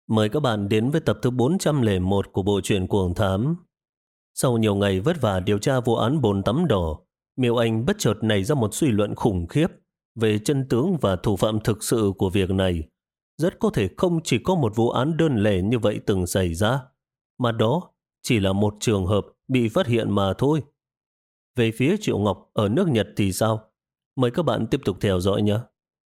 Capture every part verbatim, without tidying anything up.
Mời các bạn đến với tập thứ bốn trăm lẻ một của bộ truyện Cuồng Thám. Sau nhiều ngày vất vả điều tra vụ án bồn tắm đỏ, Miêu Anh bất chợt nảy ra một suy luận khủng khiếp về chân tướng và thủ phạm thực sự của việc này. Rất có thể không chỉ có một vụ án đơn lẻ như vậy từng xảy ra, mà đó chỉ là một trường hợp bị phát hiện mà thôi. Về phía Triệu Ngọc ở nước Nhật thì sao? Mời các bạn tiếp tục theo dõi nhé.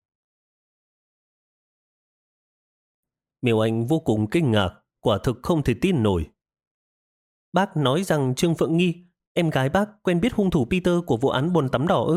Miêu Anh vô cùng kinh ngạc, quả thực không thể tin nổi. Bác nói rằng Trương Phượng Nghi, em gái bác quen biết hung thủ Peter của vụ án bồn tắm đỏ ư?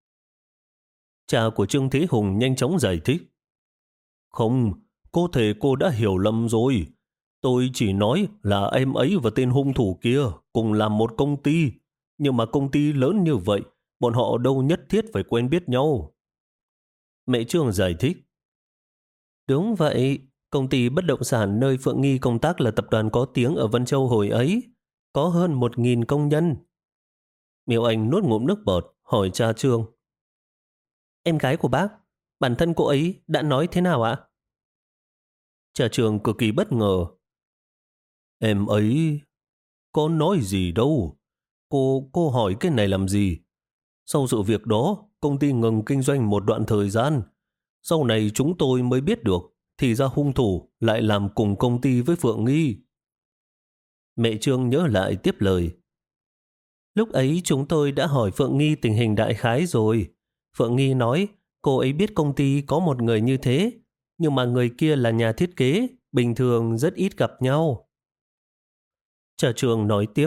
Cha của Trương Thế Hùng nhanh chóng giải thích. Không, có thể cô đã hiểu lầm rồi. Tôi chỉ nói là em ấy và tên hung thủ kia cùng làm một công ty. Nhưng mà công ty lớn như vậy, bọn họ đâu nhất thiết phải quen biết nhau. Mẹ Trương giải thích. Đúng vậy, công ty bất động sản nơi Phượng Nghi công tác là tập đoàn có tiếng ở Vân Châu hồi ấy, có hơn một nghìn công nhân. Miêu Anh nuốt ngụm nước bọt, hỏi cha Trương. Em gái của bác, bản thân cô ấy đã nói thế nào ạ? Cha Trương cực kỳ bất ngờ. Em ấy có nói gì đâu. Cô, cô hỏi cái này làm gì? Sau sự việc đó, công ty ngừng kinh doanh một đoạn thời gian. Sau này chúng tôi mới biết được, thì ra hung thủ lại làm cùng công ty với Phượng Nghi. Mẹ Trương nhớ lại tiếp lời. Lúc ấy chúng tôi đã hỏi Phượng Nghi tình hình đại khái rồi. Phượng Nghi nói cô ấy biết công ty có một người như thế, nhưng mà người kia là nhà thiết kế, bình thường rất ít gặp nhau. Cha Trương nói tiếp.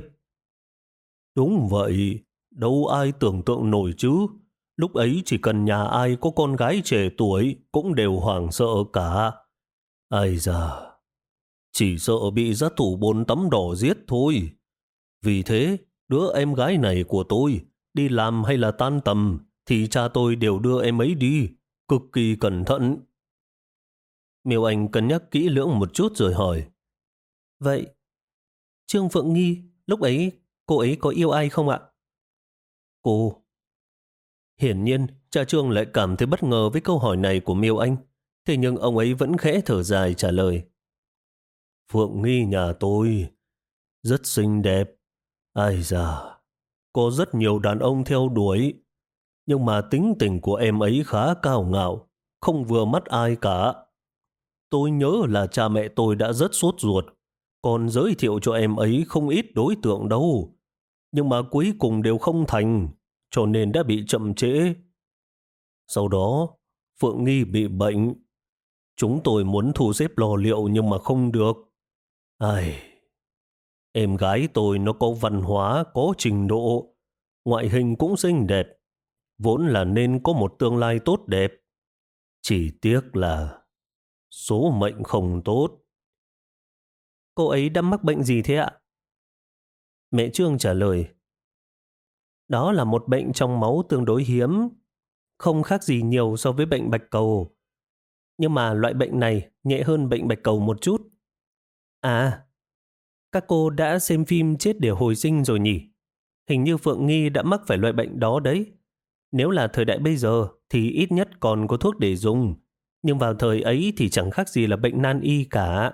Đúng vậy, đâu ai tưởng tượng nổi chứ. Lúc ấy chỉ cần nhà ai có con gái trẻ tuổi cũng đều hoảng sợ cả. Ai da, chỉ sợ bị sát thủ bồn tắm đỏ giết thôi. Vì thế, đứa em gái này của tôi đi làm hay là tan tầm thì cha tôi đều đưa em ấy đi, cực kỳ cẩn thận. Miêu Anh cân nhắc kỹ lưỡng một chút rồi hỏi. Vậy, Trương Phượng Nghi, lúc ấy cô ấy có yêu ai không ạ? Cô. Hiển nhiên, cha Trương lại cảm thấy bất ngờ với câu hỏi này của Miêu Anh. Thế nhưng ông ấy vẫn khẽ thở dài trả lời. Phượng Nghi nhà tôi rất xinh đẹp. Ai da, có rất nhiều đàn ông theo đuổi. Nhưng mà tính tình của em ấy khá cao ngạo, không vừa mắt ai cả. Tôi nhớ là cha mẹ tôi đã rất sốt ruột, còn giới thiệu cho em ấy không ít đối tượng đâu. Nhưng mà cuối cùng đều không thành, cho nên đã bị chậm trễ. Sau đó, Phượng Nghi bị bệnh. Chúng tôi muốn thu xếp lò liệu nhưng mà không được. Ai... Em gái tôi nó có văn hóa, có trình độ, ngoại hình cũng xinh đẹp, vốn là nên có một tương lai tốt đẹp. Chỉ tiếc là số mệnh không tốt. Cô ấy đã mắc bệnh gì thế ạ? Mẹ Trương trả lời. Đó là một bệnh trong máu tương đối hiếm, không khác gì nhiều so với bệnh bạch cầu. Nhưng mà loại bệnh này nhẹ hơn bệnh bạch cầu một chút. À, các cô đã xem phim Chết để hồi sinh rồi nhỉ? Hình như Phượng Nghi đã mắc phải loại bệnh đó đấy. Nếu là thời đại bây giờ thì ít nhất còn có thuốc để dùng. Nhưng vào thời ấy thì chẳng khác gì là bệnh nan y cả.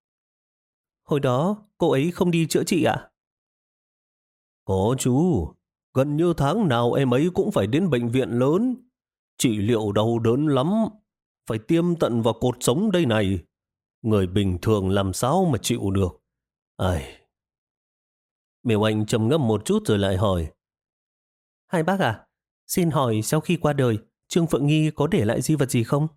Hồi đó cô ấy không đi chữa trị ạ? Có chú. Gần như tháng nào em ấy cũng phải đến bệnh viện lớn. Trị liệu đau đớn lắm. Phải tiêm tận vào cột sống đây này. Người bình thường làm sao mà chịu được. Ai... Miêu Anh trầm ngâm một chút rồi lại hỏi. Hai bác à, xin hỏi sau khi qua đời, Trương Phượng Nghi có để lại di vật gì không?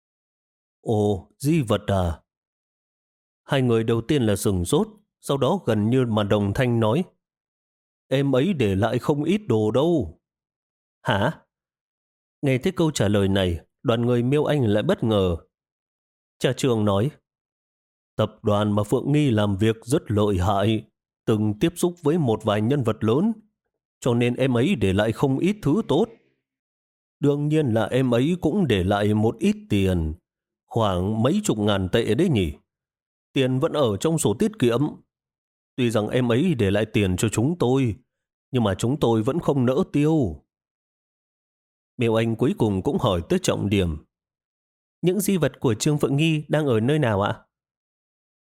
Ồ, di vật à? Hai người đầu tiên là sửng sốt, sau đó gần như mà đồng thanh nói. Em ấy để lại không ít đồ đâu. Hả? Nghe thấy câu trả lời này, đoàn người Miêu Anh lại bất ngờ. Cha Trương nói. Tập đoàn mà Phượng Nghi làm việc rất lợi hại, từng tiếp xúc với một vài nhân vật lớn, cho nên em ấy để lại không ít thứ tốt. Đương nhiên là em ấy cũng để lại một ít tiền, khoảng mấy chục ngàn tệ đấy nhỉ. Tiền vẫn ở trong sổ tiết kiệm. Tuy rằng em ấy để lại tiền cho chúng tôi, nhưng mà chúng tôi vẫn không nỡ tiêu. Miêu Anh cuối cùng cũng hỏi tới trọng điểm. Những di vật của Trương Phượng Nghi đang ở nơi nào ạ?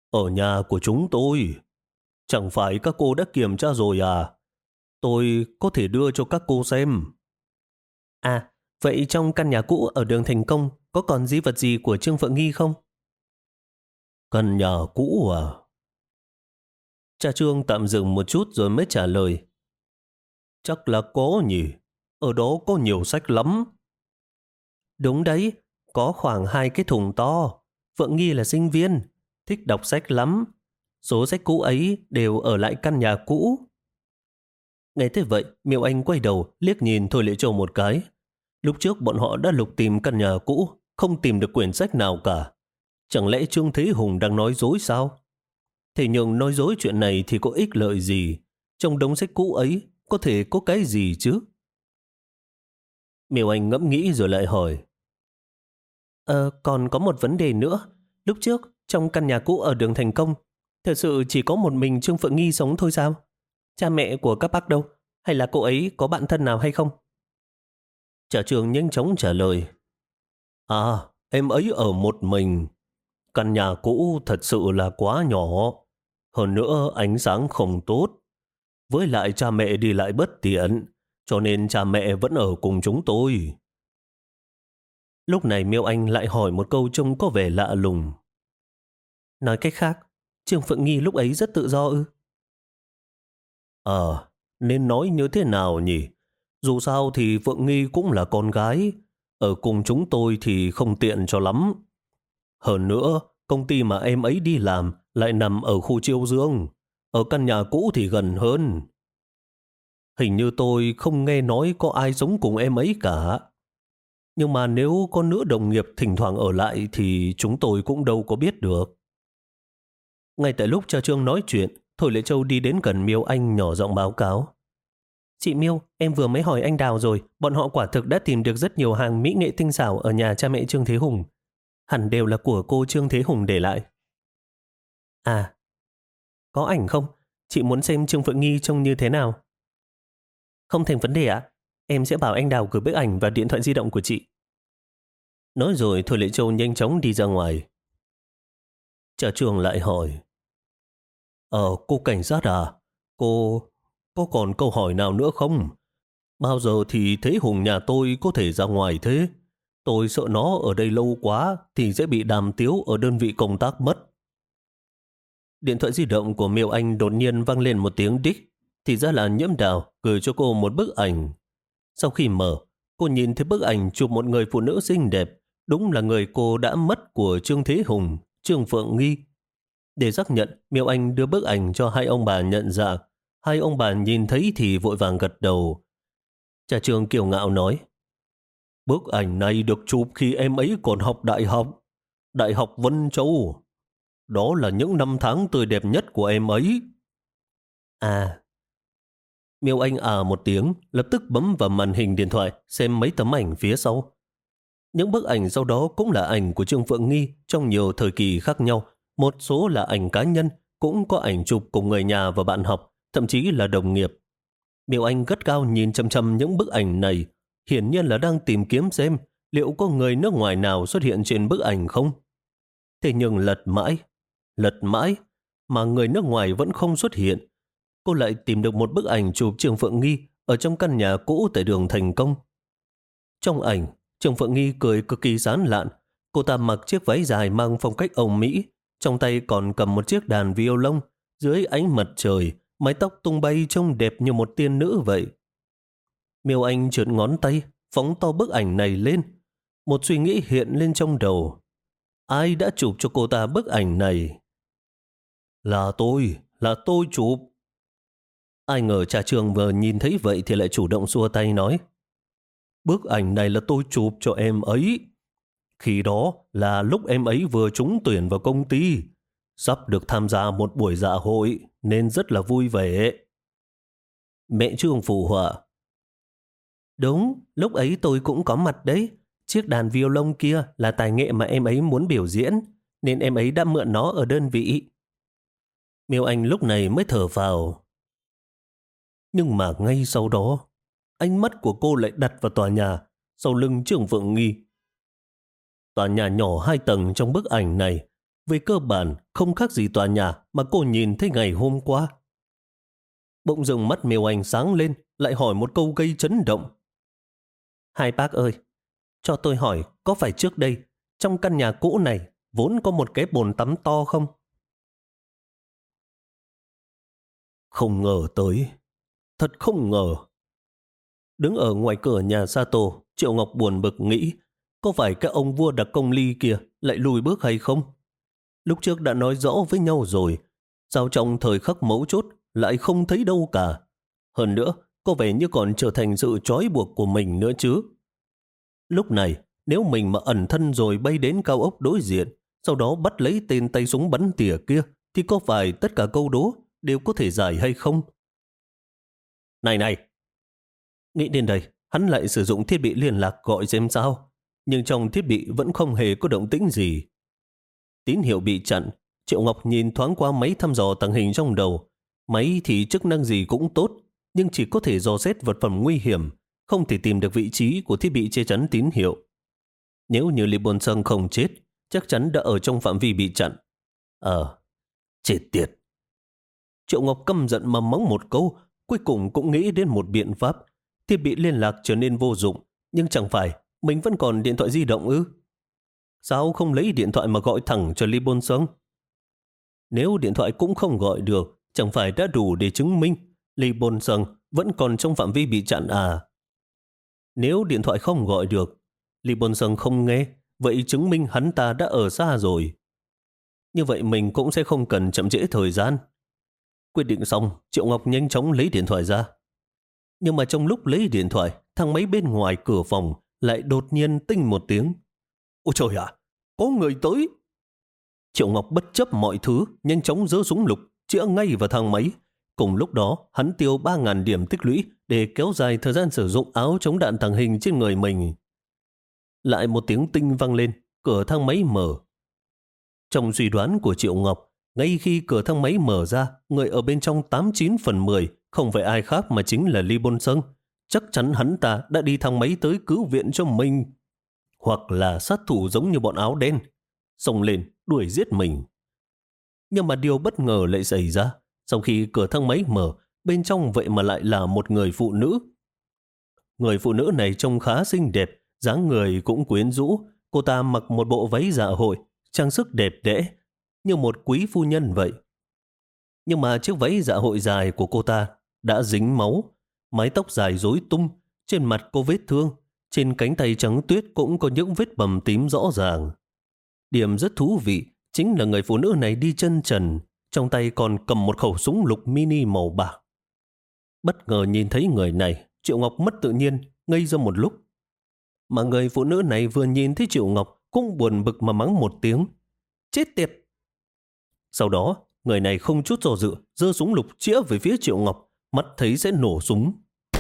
Ở nhà của chúng tôi. Chẳng phải các cô đã kiểm tra rồi à? Tôi có thể đưa cho các cô xem. À, vậy trong căn nhà cũ ở đường Thành Công có còn di vật gì của Trương Phượng Nghi không? Căn nhà cũ à? Cha Trương tạm dừng một chút rồi mới trả lời. Chắc là có nhỉ. Ở đó có nhiều sách lắm. Đúng đấy, có khoảng hai cái thùng to. Phượng Nghi là sinh viên, thích đọc sách lắm. Số sách cũ ấy đều ở lại căn nhà cũ. Nghe thế vậy, Miêu Anh quay đầu liếc nhìn Thôi Lệ Châu một cái. Lúc trước bọn họ đã lục tìm căn nhà cũ, không tìm được quyển sách nào cả. Chẳng lẽ Trương Thế Hùng đang nói dối sao? Thế nhưng nói dối chuyện này thì có ích lợi gì? Trong đống sách cũ ấy có thể có cái gì chứ? Miêu Anh ngẫm nghĩ rồi lại hỏi. Ờ, còn có một vấn đề nữa. Lúc trước, trong căn nhà cũ ở đường Thành Công, thật sự chỉ có một mình Trương Phượng Nghi sống thôi sao? Cha mẹ của các bác đâu? Hay là cô ấy có bạn thân nào hay không? Trả Trương nhanh chóng trả lời. À, em ấy ở một mình. Căn nhà cũ thật sự là quá nhỏ. Hơn nữa ánh sáng không tốt. Với lại cha mẹ đi lại bất tiện, cho nên cha mẹ vẫn ở cùng chúng tôi. Lúc này Miêu Anh lại hỏi một câu trông có vẻ lạ lùng. Nói cách khác, Trương Phượng Nghi lúc ấy rất tự do ư? Ờ, nên nói như thế nào nhỉ? Dù sao thì Phượng Nghi cũng là con gái. Ở cùng chúng tôi thì không tiện cho lắm. Hơn nữa, công ty mà em ấy đi làm lại nằm ở khu Chiêu Dương. Ở căn nhà cũ thì gần hơn. Hình như tôi không nghe nói có ai sống cùng em ấy cả. Nhưng mà nếu có nữ đồng nghiệp thỉnh thoảng ở lại thì chúng tôi cũng đâu có biết được. Ngay tại lúc cha Trương nói chuyện, Thôi Lệ Châu đi đến gần Miêu Anh nhỏ giọng báo cáo. Chị Miêu, em vừa mới hỏi anh Đào rồi, bọn họ quả thực đã tìm được rất nhiều hàng mỹ nghệ tinh xảo ở nhà cha mẹ Trương Thế Hùng. Hẳn đều là của cô Trương Thế Hùng để lại. À, có ảnh không? Chị muốn xem Trương Phượng Nghi trông như thế nào? Không thành vấn đề ạ. Em sẽ bảo anh Đào gửi bức ảnh vào điện thoại di động của chị. Nói rồi Thôi Lệ Châu nhanh chóng đi ra ngoài. Cha Trương lại hỏi. Ờ, cô cảnh sát à? Cô có còn câu hỏi nào nữa không? Bao giờ thì Thế Hùng nhà tôi có thể ra ngoài thế? Tôi sợ nó ở đây lâu quá thì sẽ bị đàm tiếu ở đơn vị công tác mất. Điện thoại di động của Miêu Anh đột nhiên vang lên một tiếng đích. Thì ra là Nhiễm Đào gửi cho cô một bức ảnh. Sau khi mở, cô nhìn thấy bức ảnh chụp một người phụ nữ xinh đẹp. Đúng là người cô đã mất của Trương Thế Hùng, Trương Phượng Nghi. Để xác nhận, Miêu Anh đưa bức ảnh cho hai ông bà nhận ra. Hai ông bà nhìn thấy thì vội vàng gật đầu. Cha Trương kiêu ngạo nói. Bức ảnh này được chụp khi em ấy còn học đại học. Đại học Vân Châu. Đó là những năm tháng tươi đẹp nhất của em ấy. À. Miêu Anh à một tiếng, lập tức bấm vào màn hình điện thoại xem mấy tấm ảnh phía sau. Những bức ảnh sau đó cũng là ảnh của Trương Phượng Nghi trong nhiều thời kỳ khác nhau. Một số là ảnh cá nhân, cũng có ảnh chụp cùng người nhà và bạn học, thậm chí là đồng nghiệp. Miêu Anh gắt gao nhìn chăm chăm những bức ảnh này, hiển nhiên là đang tìm kiếm xem liệu có người nước ngoài nào xuất hiện trên bức ảnh không. Thế nhưng lật mãi, lật mãi, mà người nước ngoài vẫn không xuất hiện. Cô lại tìm được một bức ảnh chụp Trương Phượng Nghi ở trong căn nhà cũ tại đường Thành Công. Trong ảnh, Trương Phượng Nghi cười cực kỳ sán lạn. Cô ta mặc chiếc váy dài mang phong cách Âu Mỹ, trong tay còn cầm một chiếc đàn violon. Dưới ánh mặt trời, mái tóc tung bay trông đẹp như một tiên nữ vậy. Miêu Anh trượt ngón tay, phóng to bức ảnh này lên. Một suy nghĩ hiện lên trong đầu. Ai đã chụp cho cô ta bức ảnh này? Là tôi, là tôi chụp. Ai ngờ cha Trương vừa nhìn thấy vậy thì lại chủ động xua tay nói. Bức ảnh này là tôi chụp cho em ấy. Khi đó là lúc em ấy vừa trúng tuyển vào công ty. Sắp được tham gia một buổi dạ hội nên rất là vui vẻ. Mẹ Trương phụ họa. Đúng, lúc ấy tôi cũng có mặt đấy. Chiếc đàn violon kia là tài nghệ mà em ấy muốn biểu diễn, nên em ấy đã mượn nó ở đơn vị. Miêu Anh lúc này mới thở phào. Nhưng mà ngay sau đó, ánh mắt của cô lại đặt vào tòa nhà sau lưng Trương Phượng Nghi. Tòa nhà nhỏ hai tầng trong bức ảnh này về cơ bản không khác gì tòa nhà mà cô nhìn thấy ngày hôm qua. Bỗng dưng mắt Miêu Anh sáng lên, lại hỏi một câu gây chấn động. Hai bác ơi, cho tôi hỏi có phải trước đây trong căn nhà cũ này vốn có một cái bồn tắm to không? Không ngờ tới, thật không ngờ. Đứng ở ngoài cửa nhà Sato, Triệu Ngọc buồn bực nghĩ, có phải cái ông vua đặc công ly kia lại lùi bước hay không? Lúc trước đã nói rõ với nhau rồi, sao trong thời khắc mấu chốt lại không thấy đâu cả. Hơn nữa, có vẻ như còn trở thành sự trói buộc của mình nữa chứ. Lúc này, nếu mình mà ẩn thân rồi bay đến cao ốc đối diện, sau đó bắt lấy tên tay súng bắn tỉa kia, thì có phải tất cả câu đố đều có thể giải hay không? Này này! Nghĩ đến đây, hắn lại sử dụng thiết bị liên lạc gọi xem sao, nhưng trong thiết bị vẫn không hề có động tĩnh gì. Tín hiệu bị chặn, Triệu Ngọc nhìn thoáng qua máy thăm dò tàng hình trong đầu. Máy thì chức năng gì cũng tốt, nhưng chỉ có thể dò xét vật phẩm nguy hiểm, không thể tìm được vị trí của thiết bị che chắn tín hiệu. Nếu như Lee Bôn Sung không chết, chắc chắn đã ở trong phạm vi bị chặn. Ờ, chết tiệt. Triệu Ngọc căm giận mà mắng một câu, cuối cùng cũng nghĩ đến một biện pháp. Thiết bị liên lạc trở nên vô dụng, nhưng chẳng phải mình vẫn còn điện thoại di động ư? Sao không lấy điện thoại mà gọi thẳng cho Lee Bôn Sung? Nếu điện thoại cũng không gọi được, chẳng phải đã đủ để chứng minh Lee Bôn Sung vẫn còn trong phạm vi bị chặn à? Nếu điện thoại không gọi được, Lee Bôn Sung không nghe, vậy chứng minh hắn ta đã ở xa rồi. Như vậy mình cũng sẽ không cần chậm trễ thời gian. Quyết định xong, Triệu Ngọc nhanh chóng lấy điện thoại ra. Nhưng mà trong lúc lấy điện thoại, thang máy bên ngoài cửa phòng lại đột nhiên tinh một tiếng. Ôi trời ạ, có người tới! Triệu Ngọc bất chấp mọi thứ, nhanh chóng giơ súng lục, chĩa ngay vào thang máy. Cùng lúc đó, hắn tiêu ba nghìn điểm tích lũy để kéo dài thời gian sử dụng áo chống đạn tàng hình trên người mình. Lại một tiếng tinh vang lên, cửa thang máy mở. Trong suy đoán của Triệu Ngọc, ngay khi cửa thang máy mở ra, người ở bên trong tám chín phần mười không phải ai khác mà chính là Lee Bôn Sung. Chắc chắn hắn ta đã đi thang máy tới cứu viện cho mình. Hoặc là sát thủ giống như bọn áo đen, xông lên đuổi giết mình. Nhưng mà điều bất ngờ lại xảy ra. Sau khi cửa thang máy mở, bên trong vậy mà lại là một người phụ nữ. Người phụ nữ này trông khá xinh đẹp, dáng người cũng quyến rũ. Cô ta mặc một bộ váy dạ hội, trang sức đẹp đẽ, như một quý phu nhân vậy. Nhưng mà chiếc váy dạ hội dài của cô ta đã dính máu, mái tóc dài rối tung, trên mặt có vết thương, trên cánh tay trắng tuyết cũng có những vết bầm tím rõ ràng. Điểm rất thú vị chính là người phụ nữ này đi chân trần, trong tay còn cầm một khẩu súng lục mini màu bạc. Bất ngờ nhìn thấy người này, Triệu Ngọc mất tự nhiên, ngây ra một lúc. Mà người phụ nữ này vừa nhìn thấy Triệu Ngọc cũng buồn bực mà mắng một tiếng. Chết tiệt! Sau đó, người này không chút do dự, giơ súng lục chĩa về phía Triệu Ngọc, mắt thấy sẽ nổ súng.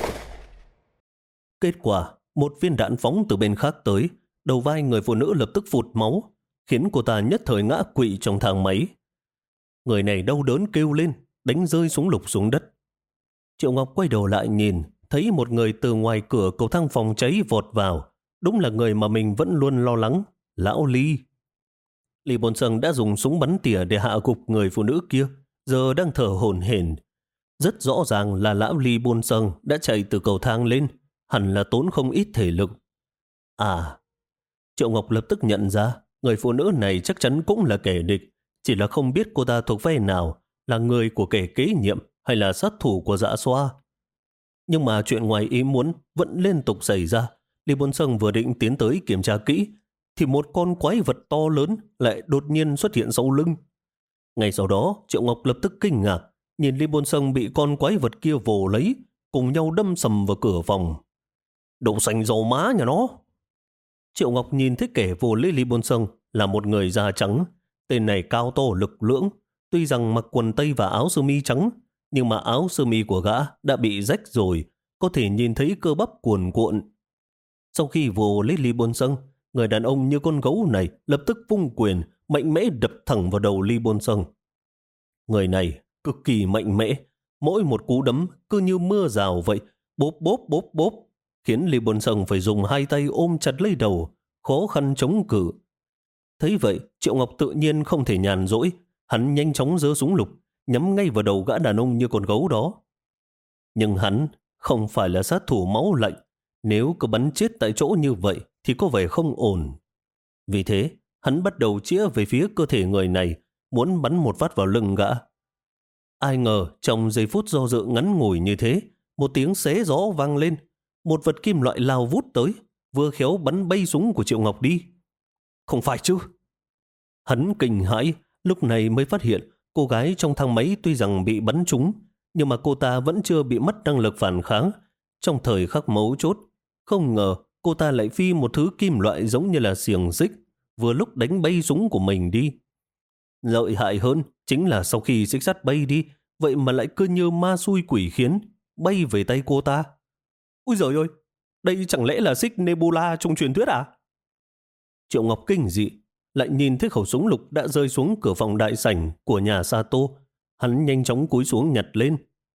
Kết quả, một viên đạn phóng từ bên khác tới, đầu vai người phụ nữ lập tức phụt máu, khiến cô ta nhất thời ngã quỵ trong thang máy. Người này đau đớn kêu lên, đánh rơi súng lục xuống đất. Triệu Ngọc quay đầu lại nhìn, thấy một người từ ngoài cửa cầu thang phòng cháy vọt vào. Đúng là người mà mình vẫn luôn lo lắng, lão Ly. Lee Bôn Sung đã dùng súng bắn tỉa để hạ gục người phụ nữ kia, giờ đang thở hổn hển. Rất rõ ràng là lão Lee Bôn Sung đã chạy từ cầu thang lên, hẳn là tốn không ít thể lực. À, Triệu Ngọc lập tức nhận ra, người phụ nữ này chắc chắn cũng là kẻ địch, chỉ là không biết cô ta thuộc phe nào, là người của kẻ kế nhiệm hay là sát thủ của Dạ Xoa. Nhưng mà chuyện ngoài ý muốn vẫn liên tục xảy ra. Lee Bôn Sung vừa định tiến tới kiểm tra kỹ, thì một con quái vật to lớn lại đột nhiên xuất hiện sau lưng. Ngay sau đó, Triệu Ngọc lập tức kinh ngạc, nhìn Lee Bôn Sung bị con quái vật kia vồ lấy, cùng nhau đâm sầm vào cửa phòng. Đậu xanh dầu má nhà nó! Triệu Ngọc nhìn thấy kẻ vồ lấy Lee Bôn Sung là một người da trắng. Tên này cao to lực lưỡng, tuy rằng mặc quần tây và áo sơ mi trắng, nhưng mà áo sơ mi của gã đã bị rách rồi, có thể nhìn thấy cơ bắp cuồn cuộn. Sau khi vồ lấy Lee Bôn Sung, người đàn ông như con gấu này lập tức vung quyền, mạnh mẽ đập thẳng vào đầu Lee Bôn Sung. Người này cực kỳ mạnh mẽ, mỗi một cú đấm cứ như mưa rào vậy, bốp bốp bốp bốp, khiến Lee Bôn Sung phải dùng hai tay ôm chặt lấy đầu, khó khăn chống cự. Thấy vậy, Triệu Ngọc tự nhiên không thể nhàn rỗi. Hắn nhanh chóng giơ súng lục, nhắm ngay vào đầu gã đàn ông như con gấu đó. Nhưng hắn không phải là sát thủ máu lạnh. Nếu cứ bắn chết tại chỗ như vậy thì có vẻ không ổn. Vì thế, hắn bắt đầu chĩa về phía cơ thể người này, muốn bắn một phát vào lưng gã. Ai ngờ trong giây phút do dự ngắn ngủi như thế, một tiếng xé gió vang lên. Một vật kim loại lao vút tới, vừa khéo bắn bay súng của Triệu Ngọc đi. Không phải chứ? Hắn kinh hãi, lúc này mới phát hiện cô gái trong thang máy tuy rằng bị bắn trúng, nhưng mà cô ta vẫn chưa bị mất năng lực phản kháng. Trong thời khắc mấu chốt, không ngờ cô ta lại phi một thứ kim loại giống như là xiềng xích, vừa lúc đánh bay súng của mình đi. Lợi hại hơn chính là sau khi xích sắt bay đi, vậy mà lại cứ như ma xui quỷ khiến, bay về tay cô ta. Ôi giời ơi, đây chẳng lẽ là xích Nebula trong truyền thuyết à? Triệu Ngọc kinh dị, lại nhìn thấy khẩu súng lục đã rơi xuống cửa phòng đại sảnh của nhà Sato. Hắn nhanh chóng cúi xuống nhặt lên.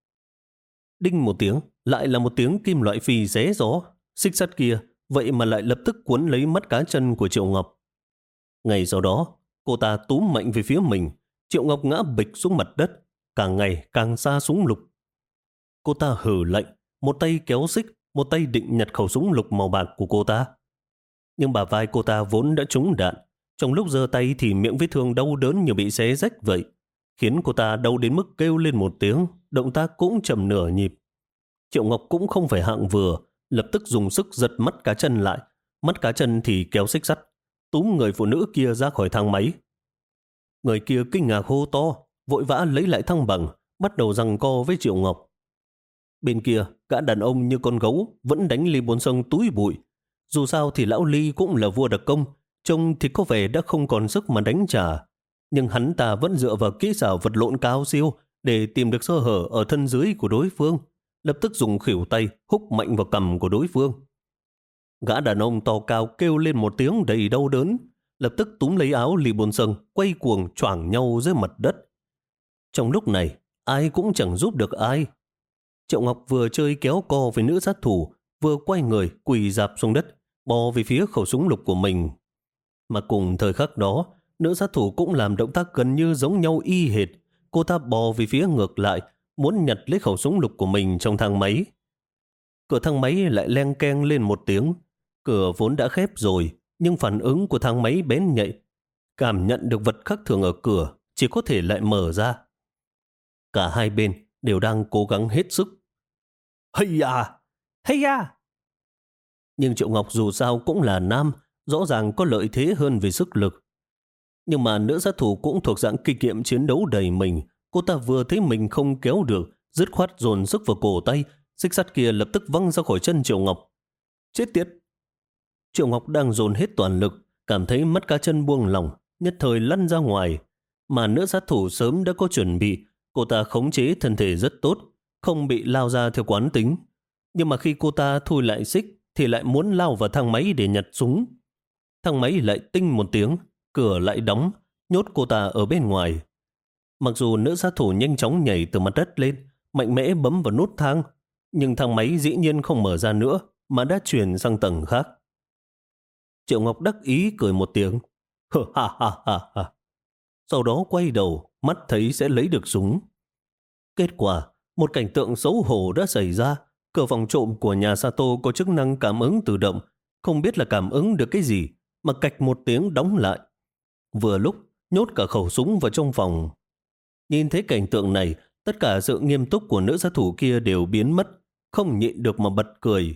Đinh một tiếng, lại là một tiếng kim loại phì xé gió. Xích sắt kia vậy mà lại lập tức cuốn lấy mắt cá chân của Triệu Ngọc. Ngay sau đó, cô ta túm mạnh về phía mình. Triệu Ngọc ngã bịch xuống mặt đất, càng ngày càng xa súng lục. Cô ta hừ lạnh, một tay kéo xích, một tay định nhặt khẩu súng lục màu bạc của cô ta. Nhưng bả vai cô ta vốn đã trúng đạn. Trong lúc giơ tay thì miệng vết thương đau đớn như bị xé rách vậy, khiến cô ta đau đến mức kêu lên một tiếng, động tác cũng chậm nửa nhịp. Triệu Ngọc cũng không phải hạng vừa, lập tức dùng sức giật mắt cá chân lại. Mắt cá chân thì kéo xích sắt, túm người phụ nữ kia ra khỏi thang máy. Người kia kinh ngạc hô to, vội vã lấy lại thăng bằng, bắt đầu giằng co với Triệu Ngọc. Bên kia, gã đàn ông như con gấu vẫn đánh Lý Bốn Sông túi bụi. Dù sao thì lão Lý cũng là vua đặc công, trông thì có vẻ đã không còn sức mà đánh trả. Nhưng hắn ta vẫn dựa vào kỹ xảo vật lộn cao siêu để tìm được sơ hở ở thân dưới của đối phương, lập tức dùng khuỷu tay húc mạnh vào cằm của đối phương. Gã đàn ông to cao kêu lên một tiếng đầy đau đớn, lập tức túm lấy áo Lý Bốn Sông, quay cuồng choảng nhau dưới mặt đất. Trong lúc này, ai cũng chẳng giúp được ai. Triệu Ngọc vừa chơi kéo co với nữ sát thủ, vừa quay người quỳ dạp xuống đất, bò về phía khẩu súng lục của mình. Mà cùng thời khắc đó, nữ sát thủ cũng làm động tác gần như giống nhau y hệt. Cô ta bò về phía ngược lại, muốn nhặt lấy khẩu súng lục của mình trong thang máy. Cửa thang máy lại leng keng lên một tiếng. Cửa vốn đã khép rồi, nhưng phản ứng của thang máy bén nhạy. Cảm nhận được vật khác thường ở cửa, chỉ có thể lại mở ra. Cả hai bên đều đang cố gắng hết sức. Hay à! Hay à! Nhưng Triệu Ngọc dù sao cũng là nam, rõ ràng có lợi thế hơn về sức lực. Nhưng mà nữ sát thủ cũng thuộc dạng kinh nghiệm chiến đấu đầy mình. Cô ta vừa thấy mình không kéo được, dứt khoát dồn sức vào cổ tay, xích sắt kia lập tức văng ra khỏi chân Triệu Ngọc. Chết tiệt! Triệu Ngọc đang dồn hết toàn lực, cảm thấy mắt cá chân buông lỏng, nhất thời lăn ra ngoài. Mà nữ sát thủ sớm đã có chuẩn bị, cô ta khống chế thân thể rất tốt, không bị lao ra theo quán tính. Nhưng mà khi cô ta thui lại xích, thì lại muốn lao vào thang máy để nhặt súng. Thang máy lại tinh một tiếng, cửa lại đóng, nhốt cô ta ở bên ngoài. Mặc dù nữ sát thủ nhanh chóng nhảy từ mặt đất lên, mạnh mẽ bấm vào nút thang, nhưng thang máy dĩ nhiên không mở ra nữa, mà đã chuyển sang tầng khác. Triệu Ngọc đắc ý cười một tiếng. Hờ ha ha ha ha. Sau đó quay đầu, mắt thấy sẽ lấy được súng. Kết quả, một cảnh tượng xấu hổ đã xảy ra. Cửa phòng trộm của nhà Sato có chức năng cảm ứng tự động, không biết là cảm ứng được cái gì, mà cạch một tiếng đóng lại. Vừa lúc, nhốt cả khẩu súng vào trong phòng. Nhìn thấy cảnh tượng này, tất cả sự nghiêm túc của nữ sát thủ kia đều biến mất, không nhịn được mà bật cười.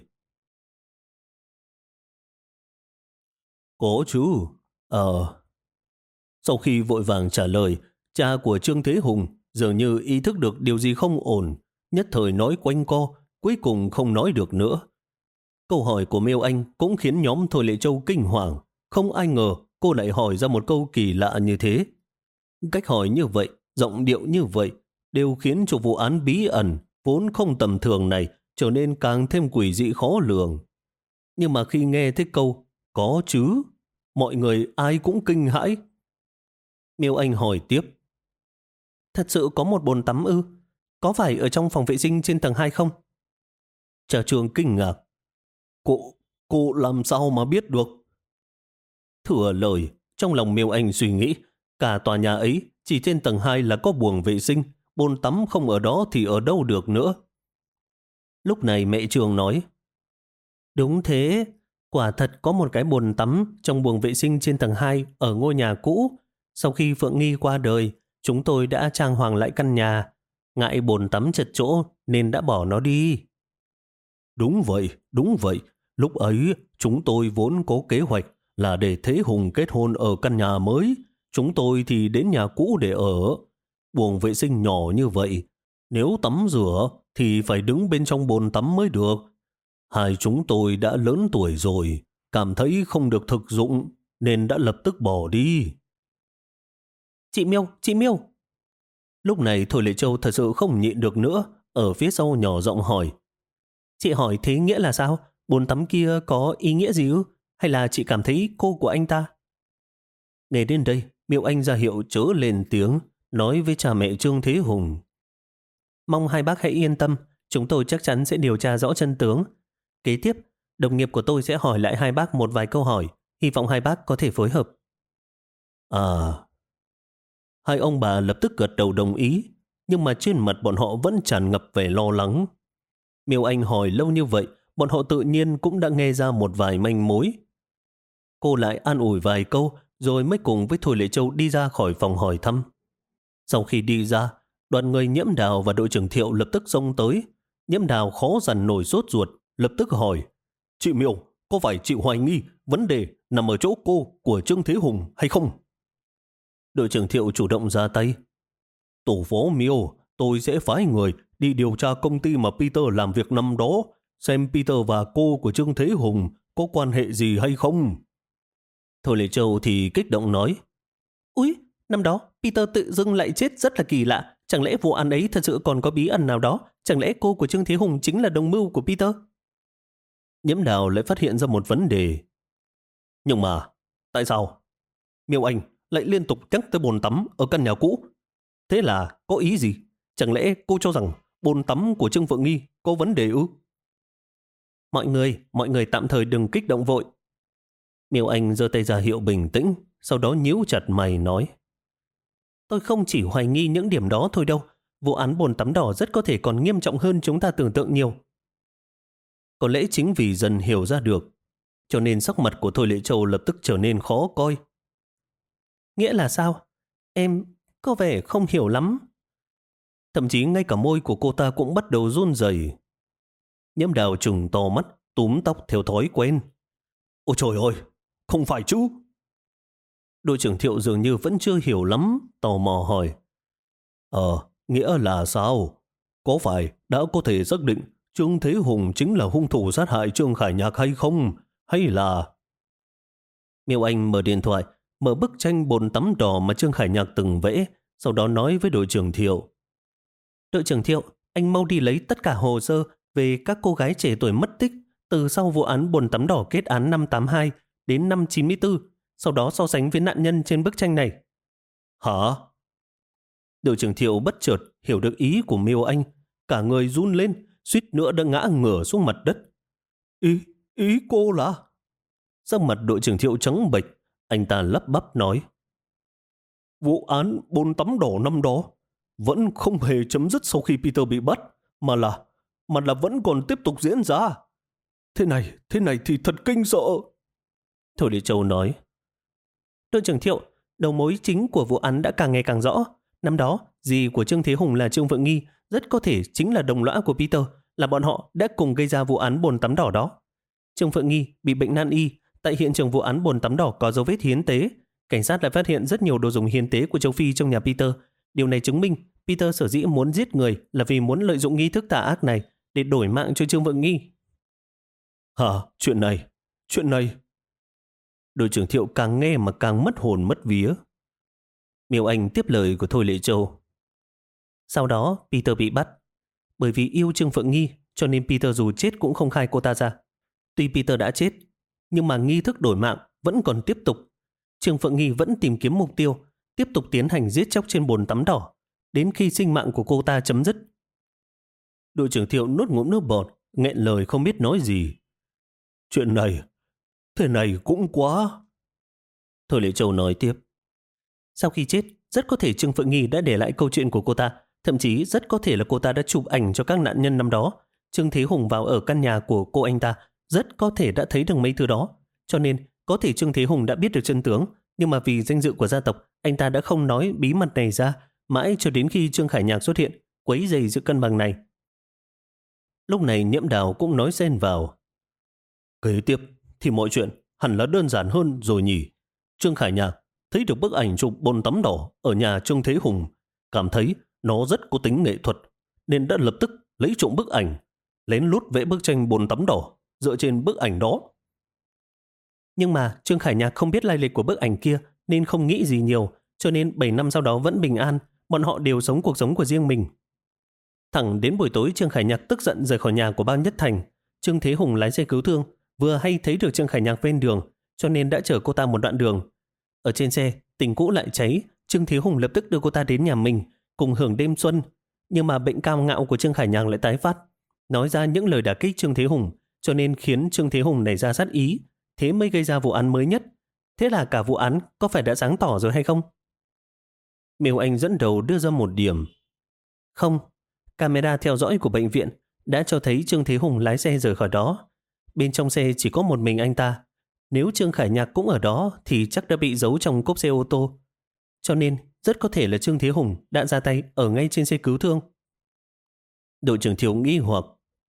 Có chú. Ờ. Sau khi vội vàng trả lời, cha của Trương Thế Hùng dường như ý thức được điều gì không ổn, nhất thời nói quanh co, cuối cùng không nói được nữa. Câu hỏi của Miêu Anh cũng khiến nhóm Thôi Lệ Châu kinh hoàng. Không ai ngờ cô lại hỏi ra một câu kỳ lạ như thế. Cách hỏi như vậy, giọng điệu như vậy, đều khiến cho vụ án bí ẩn, vốn không tầm thường này, trở nên càng thêm quỷ dị khó lường. Nhưng mà khi nghe thấy câu có chứ, mọi người ai cũng kinh hãi. Miêu Anh hỏi tiếp. Thật sự có một bồn tắm ư? Có phải ở trong phòng vệ sinh trên tầng hai không? Cha Trương kinh ngạc. Cô, cô làm sao mà biết được? Thừa lời, Trong lòng Miêu Anh suy nghĩ, cả tòa nhà ấy chỉ trên tầng hai là có buồng vệ sinh, bồn tắm không ở đó thì ở đâu được nữa. Lúc này mẹ Trường nói, đúng thế, quả thật có một cái bồn tắm trong buồng vệ sinh trên tầng hai ở ngôi nhà cũ. Sau khi Phượng Nghi qua đời, chúng tôi đã trang hoàng lại căn nhà. Ngại bồn tắm chật chỗ nên đã bỏ nó đi. Đúng vậy, đúng vậy. Lúc ấy chúng tôi vốn có kế hoạch là để Thế Hùng kết hôn ở căn nhà mới. Chúng tôi thì đến nhà cũ để ở. Buồng vệ sinh nhỏ như vậy, nếu tắm rửa thì phải đứng bên trong bồn tắm mới được. Hai chúng tôi đã lớn tuổi rồi, cảm thấy không được thực dụng nên đã lập tức bỏ đi. Chị Miêu, chị Miêu. Lúc này Thôi Lệ Châu thật sự không nhịn được nữa, ở phía sau nhỏ giọng hỏi. Chị hỏi thế nghĩa là sao? Bồn tắm kia có ý nghĩa gì ư? Hay là chị cảm thấy cô của anh ta? Nghe đến đây, Miêu Anh ra hiệu chớ lên tiếng, nói với cha mẹ Trương Thế Hùng. Mong hai bác hãy yên tâm, chúng tôi chắc chắn sẽ điều tra rõ chân tướng. Kế tiếp, đồng nghiệp của tôi sẽ hỏi lại hai bác một vài câu hỏi, hy vọng hai bác có thể phối hợp. À... Hai ông bà lập tức gật đầu đồng ý, nhưng mà trên mặt bọn họ vẫn tràn ngập vẻ lo lắng. Miêu Anh hỏi lâu như vậy, bọn họ tự nhiên cũng đã nghe ra một vài manh mối. Cô lại an ủi vài câu, rồi mới cùng với Thôi Lệ Châu đi ra khỏi phòng hỏi thăm. Sau khi đi ra, đoàn người Nhiễm Đào và đội trưởng Thiệu lập tức xông tới. Nhiễm Đào khó dằn nổi sốt ruột, lập tức hỏi, chị Miêu, có phải chị hoài nghi vấn đề nằm ở chỗ cô của Trương Thế Hùng hay không? Đội trưởng Thiệu chủ động ra tay. Tổ phó Miêu, tôi sẽ phái người đi điều tra công ty mà Peter làm việc năm đó, xem Peter và cô của Trương Thế Hùng có quan hệ gì hay không. Thôi Lệ Châu thì kích động nói, úi, năm đó Peter tự dưng lại chết rất là kỳ lạ. Chẳng lẽ vụ án ấy thật sự còn có bí ẩn nào đó? Chẳng lẽ cô của Trương Thế Hùng chính là đồng mưu của Peter? Nhiễm Đào lại phát hiện ra một vấn đề. Nhưng mà, tại sao Miêu Anh lại liên tục nhắc tới bồn tắm ở căn nhà cũ? Thế là có ý gì? Chẳng lẽ cô cho rằng bồn tắm của Trương Phượng Nghi có vấn đề ư? Mọi người, mọi người tạm thời đừng kích động vội. Miêu Anh giơ tay ra hiệu bình tĩnh, sau đó nhíu chặt mày nói. Tôi không chỉ hoài nghi những điểm đó thôi đâu. Vụ án bồn tắm đỏ rất có thể còn nghiêm trọng hơn chúng ta tưởng tượng nhiều. Có lẽ chính vì dần hiểu ra được, cho nên sắc mặt của Thôi Lệ Châu lập tức trở nên khó coi. Nghĩa là sao? Em có vẻ không hiểu lắm. Thậm chí ngay cả môi của cô ta cũng bắt đầu run rẩy. Nhiễm Đào trừng to mắt, túm tóc theo thói quen. Ôi trời ơi, không phải chứ? Đội trưởng Thiệu dường như vẫn chưa hiểu lắm, tò mò hỏi. Ờ, nghĩa là sao? Có phải đã có thể xác định Trương Thế Hùng chính là hung thủ sát hại Trương Khải Nhạc hay không? Hay là... Miêu Anh mở điện thoại, mở bức tranh bồn tắm đỏ mà Trương Khải Nhạc từng vẽ, sau đó nói với đội trưởng Thiệu. Đội trưởng Thiệu, anh mau đi lấy tất cả hồ sơ về các cô gái trẻ tuổi mất tích từ sau vụ án bồn tắm đỏ kết án năm tám hai đến năm chín mươi tư, sau đó so sánh với nạn nhân trên bức tranh này. Hả? Đội trưởng Thiệu bất chợt hiểu được ý của Miêu Anh, cả người run lên, suýt nữa đã ngã ngửa xuống mặt đất. Ý, ý cô là... Sắc mặt đội trưởng Thiệu trắng bệch, anh ta lắp bắp nói. Vụ án bồn tắm đỏ năm đó vẫn không hề chấm dứt sau khi Peter bị bắt, mà là mà là vẫn còn tiếp tục diễn ra. Thế này, thế này thì thật kinh sợ. Thôi Lệ Châu nói. Đội trưởng Thiệu, đầu mối chính của vụ án đã càng ngày càng rõ. Năm đó, dì của Trương Thế Hùng là Trương Phượng Nghi, rất có thể chính là đồng lõa của Peter, là bọn họ đã cùng gây ra vụ án bồn tắm đỏ đó. Trương Phượng Nghi bị bệnh nan y, tại hiện trường vụ án bồn tắm đỏ có dấu vết hiến tế. Cảnh sát lại phát hiện rất nhiều đồ dùng hiến tế của châu Phi trong nhà Peter. Điều này chứng minh Peter sở dĩ muốn giết người là vì muốn lợi dụng nghi thức tà ác này để đổi mạng cho Trương Phượng Nghi. Hả? Chuyện này? Chuyện này? Đội trưởng Thiệu càng nghe mà càng mất hồn mất vía. Miêu Anh tiếp lời của Thôi Lệ Châu. Sau đó Peter bị bắt. Bởi vì yêu Trương Phượng Nghi cho nên Peter dù chết cũng không khai cô ta ra. Tuy Peter đã chết, nhưng mà nghi thức đổi mạng vẫn còn tiếp tục. Trương Phượng Nghi vẫn tìm kiếm mục tiêu, tiếp tục tiến hành giết chóc trên bồn tắm đỏ, đến khi sinh mạng của cô ta chấm dứt. Đội trưởng Thiệu nuốt ngụm nước bọt, nghẹn lời không biết nói gì. Chuyện này, thế này cũng quá... Thôi Lệ Châu nói tiếp. Sau khi chết, rất có thể Trương Phượng Nghi đã để lại câu chuyện của cô ta. Thậm chí rất có thể là cô ta đã chụp ảnh cho các nạn nhân năm đó. Trương Thế Hùng vào ở căn nhà của cô anh ta, rất có thể đã thấy được mấy thứ đó. Cho nên, có thể Trương Thế Hùng đã biết được chân tướng, nhưng mà vì danh dự của gia tộc, anh ta đã không nói bí mật này ra, mãi cho đến khi Trương Khải Nhạc xuất hiện, quấy rầy sự cân bằng này. Lúc này Nhiễm Đào cũng nói xen vào. Kế tiếp thì mọi chuyện hẳn là đơn giản hơn rồi nhỉ. Trương Khải Nhạc thấy được bức ảnh chụp bồn tắm đỏ ở nhà Trương Thế Hùng, cảm thấy nó rất có tính nghệ thuật, nên đã lập tức lấy trộm bức ảnh, lén lút vẽ bức tranh bồn tắm đỏ dựa trên bức ảnh đó. Nhưng mà Trương Khải Nhạc không biết lai lịch của bức ảnh kia nên không nghĩ gì nhiều, cho nên bảy năm sau đó vẫn bình an, bọn họ đều sống cuộc sống của riêng mình. Thẳng đến buổi tối, Trương Khải Nhạc tức giận rời khỏi nhà của Bao Nhất Thành. Trương Thế Hùng lái xe cứu thương, vừa hay thấy được Trương Khải Nhạc ven đường, cho nên đã chở cô ta một đoạn đường. Ở trên xe, tình cũ lại cháy, Trương Thế Hùng lập tức đưa cô ta đến nhà mình, cùng hưởng đêm xuân. Nhưng mà bệnh cao ngạo của Trương Khải Nhạc lại tái phát, nói ra những lời đả kích Trương Thế Hùng, cho nên khiến Trương Thế Hùng nảy ra sát ý, thế mới gây ra vụ án mới nhất. Thế là cả vụ án có phải đã sáng tỏ rồi hay không? Miêu Anh dẫn đầu đưa ra một điểm. Không, camera theo dõi của bệnh viện đã cho thấy Trương Thế Hùng lái xe rời khỏi đó. Bên trong xe chỉ có một mình anh ta. Nếu Trương Khải Nhạc cũng ở đó thì chắc đã bị giấu trong cốp xe ô tô. Cho nên rất có thể là Trương Thế Hùng đã ra tay ở ngay trên xe cứu thương. Đội trưởng Thiếu nghi hoặc.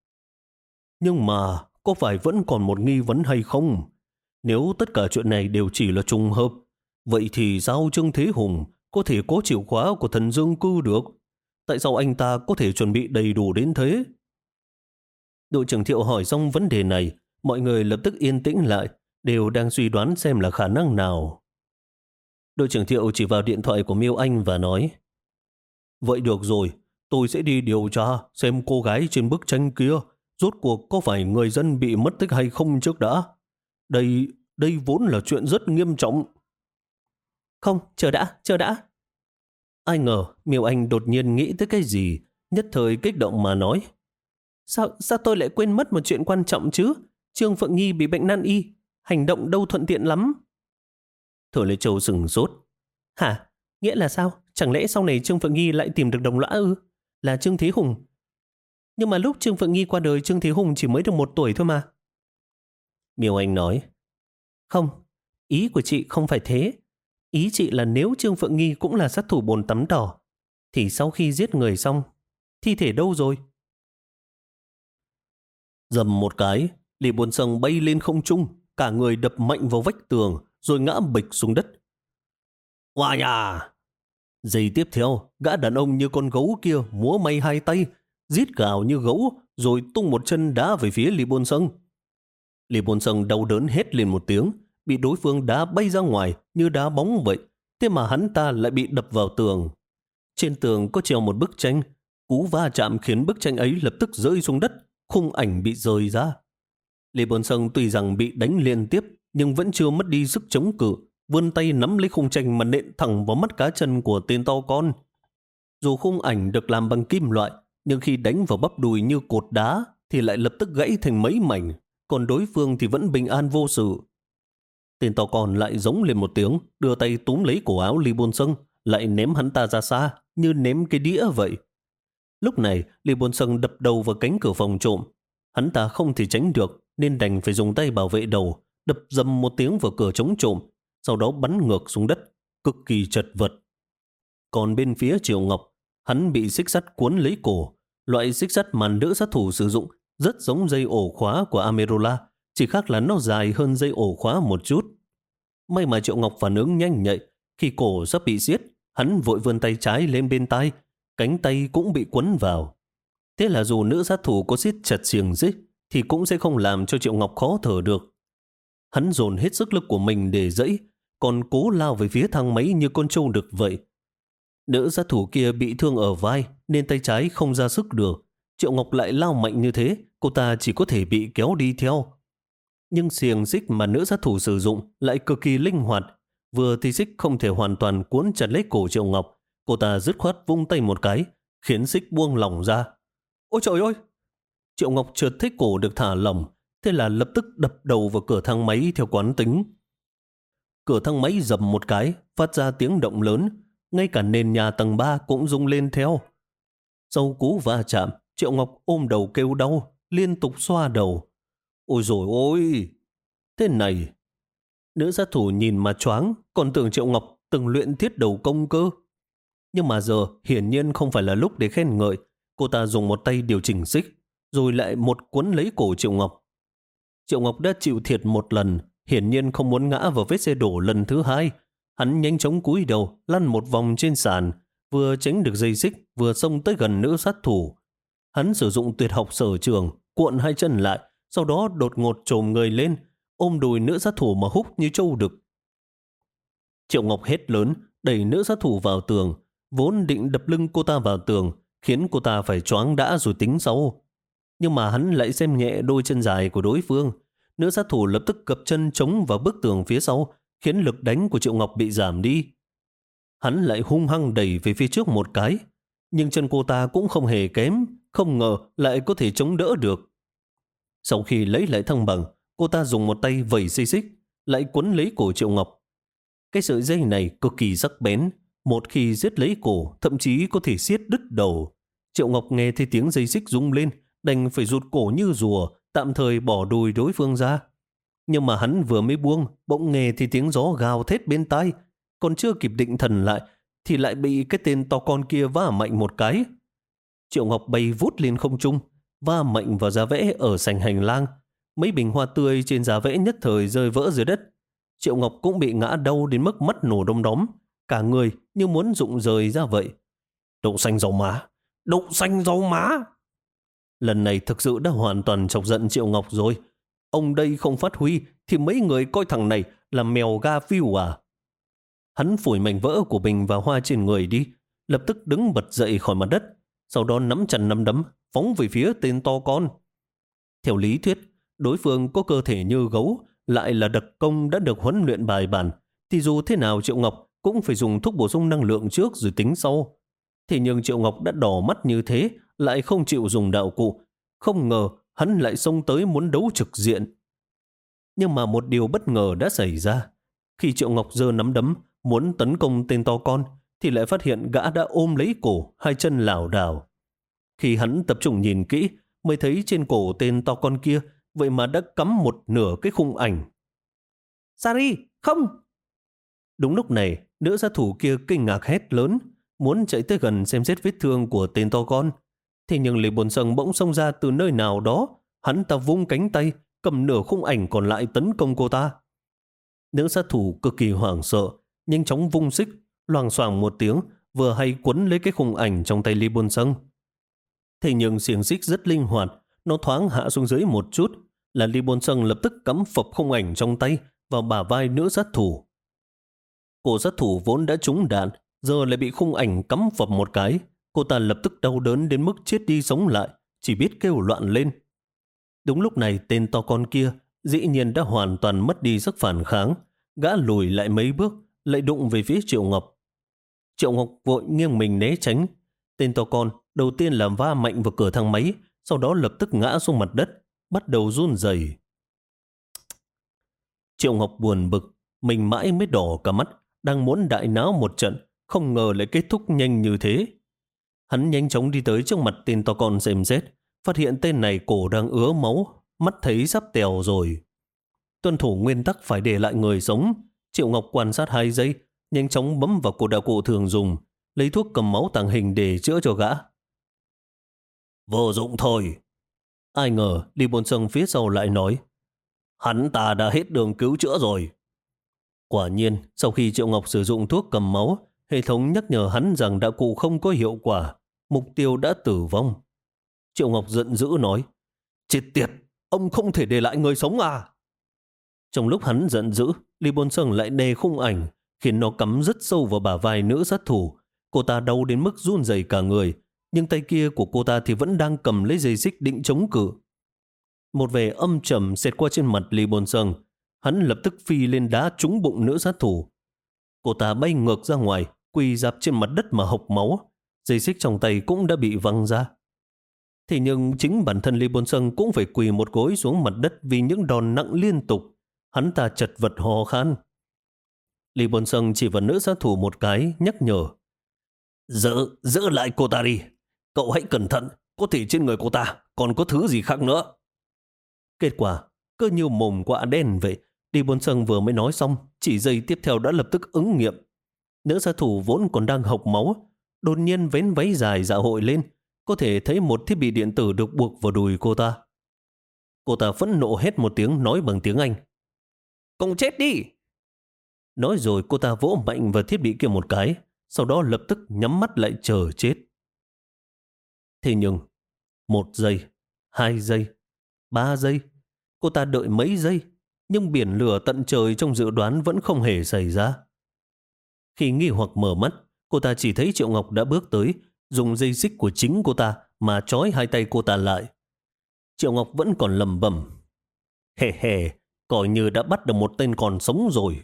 Nhưng mà có phải vẫn còn một nghi vấn hay không? Nếu tất cả chuyện này đều chỉ là trùng hợp, vậy thì sao Trương Thế Hùng có thể có chìa khóa của thần dương cư được? Tại sao anh ta có thể chuẩn bị đầy đủ đến thế? Đội trưởng Thiệu hỏi xong vấn đề này, mọi người lập tức yên tĩnh lại, đều đang suy đoán xem là khả năng nào. Đội trưởng Thiệu chỉ vào điện thoại của Miêu Anh và nói, vậy được rồi, tôi sẽ đi điều tra xem cô gái trên bức tranh kia rốt cuộc có phải người dân bị mất tích hay không trước đã. Đây, đây vốn là chuyện rất nghiêm trọng. Không, chờ đã, chờ đã. Ai ngờ Miêu Anh đột nhiên nghĩ tới cái gì, nhất thời kích động mà nói. Sao, sao tôi lại quên mất một chuyện quan trọng chứ? Trương Phượng Nghi bị bệnh nan y, hành động đâu thuận tiện lắm. Thôi Lê Châu sừng sốt. Hả? Nghĩa là sao? Chẳng lẽ sau này Trương Phượng Nghi lại tìm được đồng lõa ư? Là Trương Thế Hùng. Nhưng mà lúc Trương Phượng Nghi qua đời, Trương Thế Hùng chỉ mới được một tuổi thôi mà. Miêu Anh nói. Không, ý của chị không phải thế. Ý chị là nếu Trương Phượng Nghi cũng là sát thủ bồn tắm đỏ, thì sau khi giết người xong, thi thể đâu rồi? Dầm một cái, Lý Bồn Sông bay lên không trung, cả người đập mạnh vào vách tường, rồi ngã bịch xuống đất. Hoa nhà! Giây tiếp theo, gã đàn ông như con gấu kia múa may hai tay, rít gào như gấu, rồi tung một chân đá về phía Lý Bồn Sông. Lý Bồn Sông đau đớn hét lên một tiếng, bị đối phương đá bay ra ngoài như đá bóng vậy, thế mà hắn ta lại bị đập vào tường. Trên tường có treo một bức tranh, cú va chạm khiến bức tranh ấy lập tức rơi xuống đất, khung ảnh bị rời ra. Lý Bồn Sông tuy rằng bị đánh liên tiếp, nhưng vẫn chưa mất đi sức chống cự, vươn tay nắm lấy khung tranh mà nện thẳng vào mắt cá chân của tên to con. Dù khung ảnh được làm bằng kim loại, nhưng khi đánh vào bắp đùi như cột đá thì lại lập tức gãy thành mấy mảnh, còn đối phương thì vẫn bình an vô sự. Tên to con lại giống lên một tiếng, đưa tay túm lấy cổ áo Lý Bồn Sông, lại ném hắn ta ra xa, như ném cái đĩa vậy. Lúc này, Lý Bồn Sông đập đầu vào cánh cửa phòng trộm. Hắn ta không thể tránh được, nên đành phải dùng tay bảo vệ đầu, đập dầm một tiếng vào cửa chống trộm, sau đó bắn ngược xuống đất, cực kỳ chật vật. Còn bên phía Triệu Ngọc, hắn bị xích sắt cuốn lấy cổ. Loại xích sắt mà nữ sát thủ sử dụng rất giống dây ổ khóa của Amerola, chỉ khác là nó dài hơn dây ổ khóa một chút. May mà Triệu Ngọc phản ứng nhanh nhạy, khi cổ sắp bị siết, hắn vội vươn tay trái lên bên tai, cánh tay cũng bị quấn vào. Thế là dù nữ sát thủ có siết chặt xiềng xích thì cũng sẽ không làm cho Triệu Ngọc khó thở được. Hắn dồn hết sức lực của mình để dẫy, còn cố lao về phía thang máy như con trâu đực vậy. Nữ sát thủ kia bị thương ở vai nên tay trái không ra sức được. Triệu Ngọc lại lao mạnh như thế, cô ta chỉ có thể bị kéo đi theo. Nhưng xiềng xích mà nữ sát thủ sử dụng lại cực kỳ linh hoạt. Vừa thì xích không thể hoàn toàn cuốn chặt lấy cổ Triệu Ngọc, cô ta dứt khoát vung tay một cái, khiến xích buông lỏng ra. Ôi trời ơi! Triệu Ngọc chợt thấy cổ được thả lỏng, thế là lập tức đập đầu vào cửa thang máy theo quán tính. cửa thang máy dầm một cái, phát ra tiếng động lớn, ngay cả nền nhà tầng ba cũng rung lên theo. Sau cú va chạm, Triệu Ngọc ôm đầu kêu đau, liên tục xoa đầu. Ôi dồi ôi! Thế này! Nữ sát thủ nhìn mà choáng, còn tưởng Triệu Ngọc từng luyện thiết đầu công cơ. Nhưng mà giờ hiển nhiên không phải là lúc để khen ngợi. Cô ta dùng một tay điều chỉnh xích, rồi lại một cuốn lấy cổ Triệu Ngọc. Triệu Ngọc đã chịu thiệt một lần, hiển nhiên không muốn ngã vào vết xe đổ lần thứ hai. Hắn nhanh chóng cúi đầu, lăn một vòng trên sàn, vừa tránh được dây xích, vừa xông tới gần nữ sát thủ. Hắn sử dụng tuyệt học sở trường, cuộn hai chân lại, sau đó đột ngột trồm người lên, ôm đùi nữ sát thủ mà húc như trâu đực. Triệu Ngọc hét lớn, đẩy nữ sát thủ vào tường, vốn định đập lưng cô ta vào tường, khiến cô ta phải choáng đã rồi tính sau. Nhưng mà hắn lại xem nhẹ đôi chân dài của đối phương. Nữ sát thủ lập tức cập chân chống vào bức tường phía sau, khiến lực đánh của Triệu Ngọc bị giảm đi. Hắn lại hung hăng đẩy về phía trước một cái, nhưng chân cô ta cũng không hề kém, không ngờ lại có thể chống đỡ được. Sau khi lấy lại thăng bằng, cô ta dùng một tay vẩy dây xích, lại quấn lấy cổ Triệu Ngọc. Cái sợi dây này cực kỳ sắc bén, một khi giết lấy cổ, thậm chí có thể siết đứt đầu. Triệu Ngọc nghe thấy tiếng dây xích rung lên, đành phải rụt cổ như rùa, tạm thời bỏ đùi đối phương ra. Nhưng mà hắn vừa mới buông, bỗng nghe thì tiếng gió gào thét bên tai, còn chưa kịp định thần lại, thì lại bị cái tên to con kia va mạnh một cái. Triệu Ngọc bay vút lên không trung, va mạnh vào giá vẽ ở sảnh hành lang. Mấy bình hoa tươi trên giá vẽ nhất thời rơi vỡ dưới đất. Triệu Ngọc cũng bị ngã đau đến mức mắt nổ đom đóm, cả người như muốn rụng rời ra vậy. Đậu xanh rau má! Đậu xanh rau má! Lần này thực sự đã hoàn toàn chọc giận Triệu Ngọc rồi. Ông đây không phát huy thì mấy người coi thằng này là mèo ga phiêu à? Hắn phủi mảnh vỡ của bình và hoa trên người đi, lập tức đứng bật dậy khỏi mặt đất, sau đó nắm chặt nắm đấm, phóng về phía tên to con. Theo lý thuyết, đối phương có cơ thể như gấu, lại là đặc công đã được huấn luyện bài bản, thì dù thế nào Triệu Ngọc cũng phải dùng thuốc bổ sung năng lượng trước rồi tính sau. Thế nhưng Triệu Ngọc đã đỏ mắt như thế, lại không chịu dùng đạo cụ. Không ngờ hắn lại xông tới muốn đấu trực diện. Nhưng mà một điều bất ngờ đã xảy ra. Khi Triệu Ngọc giơ nắm đấm muốn tấn công tên to con, thì lại phát hiện gã đã ôm lấy cổ, hai chân lảo đảo. Khi hắn tập trung nhìn kỹ, mới thấy trên cổ tên to con kia vậy mà đã cắm một nửa cái khung ảnh. Sari, không! Đúng lúc này, nữ sát thủ kia kinh ngạc hét lớn, muốn chạy tới gần xem xét vết thương của tên to con. Thế nhưng Lý Bồn Sân bỗng xông ra từ nơi nào đó, hắn ta vung cánh tay, cầm nửa khung ảnh còn lại tấn công cô ta. Nữ sát thủ cực kỳ hoảng sợ, nhanh chóng vung xích, loảng xoảng một tiếng, vừa hay quấn lấy cái khung ảnh trong tay Lý Bồn Sân. Thế nhưng xiềng xích rất linh hoạt, nó thoáng hạ xuống dưới một chút, là Lý Bồn Sân lập tức cắm phập khung ảnh trong tay vào bả vai nữ sát thủ. Cô sát thủ vốn đã trúng đạn, giờ lại bị khung ảnh cắm phập một cái. Cô ta lập tức đau đớn đến mức chết đi sống lại, chỉ biết kêu loạn lên. Đúng lúc này tên to con kia dĩ nhiên đã hoàn toàn mất đi sức phản kháng. Gã lùi lại mấy bước, lại đụng về phía Triệu Ngọc. Triệu Ngọc vội nghiêng mình né tránh. Tên to con đầu tiên làm va mạnh vào cửa thang máy, sau đó lập tức ngã xuống mặt đất, bắt đầu run rẩy. Triệu Ngọc buồn bực, mình mãi mới đỏ cả mắt, đang muốn đại náo một trận, không ngờ lại kết thúc nhanh như thế. Hắn nhanh chóng đi tới trước mặt tên to con xem xét, phát hiện tên này cổ đang ứa máu, mắt thấy sắp tèo rồi. Tuân thủ nguyên tắc phải để lại người sống, Triệu Ngọc quan sát hai giây, nhanh chóng bấm vào cột đạo cụ thường dùng, lấy thuốc cầm máu tàng hình để chữa cho gã. Vô dụng thôi. Ai ngờ Lý Bồn Sân phía sau lại nói, hắn ta đã hết đường cứu chữa rồi. Quả nhiên, sau khi Triệu Ngọc sử dụng thuốc cầm máu, hệ thống nhắc nhở hắn rằng đạo cụ không có hiệu quả, mục tiêu đã tử vong. Triệu Ngọc giận dữ nói, chết tiệt, ông không thể để lại người sống à? Trong lúc hắn giận dữ, Lý Bồn Sân lại đè khung ảnh, khiến nó cắm rất sâu vào bả vai nữ sát thủ. Cô ta đau đến mức run rẩy cả người, nhưng tay kia của cô ta thì vẫn đang cầm lấy dây xích định chống cự. Một vẻ âm trầm xẹt qua trên mặt Lý Bồn Sân, hắn lập tức phi lên đá trúng bụng nữ sát thủ. Cô ta bay ngược ra ngoài, quỳ rạp trên mặt đất mà hộc máu, dây xích trong tay cũng đã bị văng ra. Thế nhưng chính bản thân Lý Bồn Sân cũng phải quỳ một gối xuống mặt đất vì những đòn nặng liên tục. Hắn ta chật vật hò khan. Lý Bồn Sâng chỉ vào nữ sát thủ một cái, nhắc nhở. Giữ, giữ lại cô ta đi. Cậu hãy cẩn thận, có thể trên người cô ta còn có thứ gì khác nữa. Kết quả, cứ như mồm quạ đen vậy. Lý Bồn Sâng vừa mới nói xong, chỉ giây tiếp theo đã lập tức ứng nghiệm. Nữ sát thủ vốn còn đang hộc máu, đột nhiên vén váy dài dạ hội lên, có thể thấy một thiết bị điện tử được buộc vào đùi cô ta. Cô ta phẫn nộ hét một tiếng, nói bằng tiếng Anh. Cùng chết đi! Nói rồi cô ta vỗ mạnh vào thiết bị kia một cái, sau đó lập tức nhắm mắt lại chờ chết. Thế nhưng, một giây, hai giây, ba giây, cô ta đợi mấy giây, nhưng biển lửa tận trời trong dự đoán vẫn không hề xảy ra. Khi nghi hoặc mở mắt, cô ta chỉ thấy Triệu Ngọc đã bước tới, dùng dây xích của chính cô ta mà trói hai tay cô ta lại. Triệu Ngọc vẫn còn lầm bầm. Hề hề, coi như đã bắt được một tên còn sống rồi.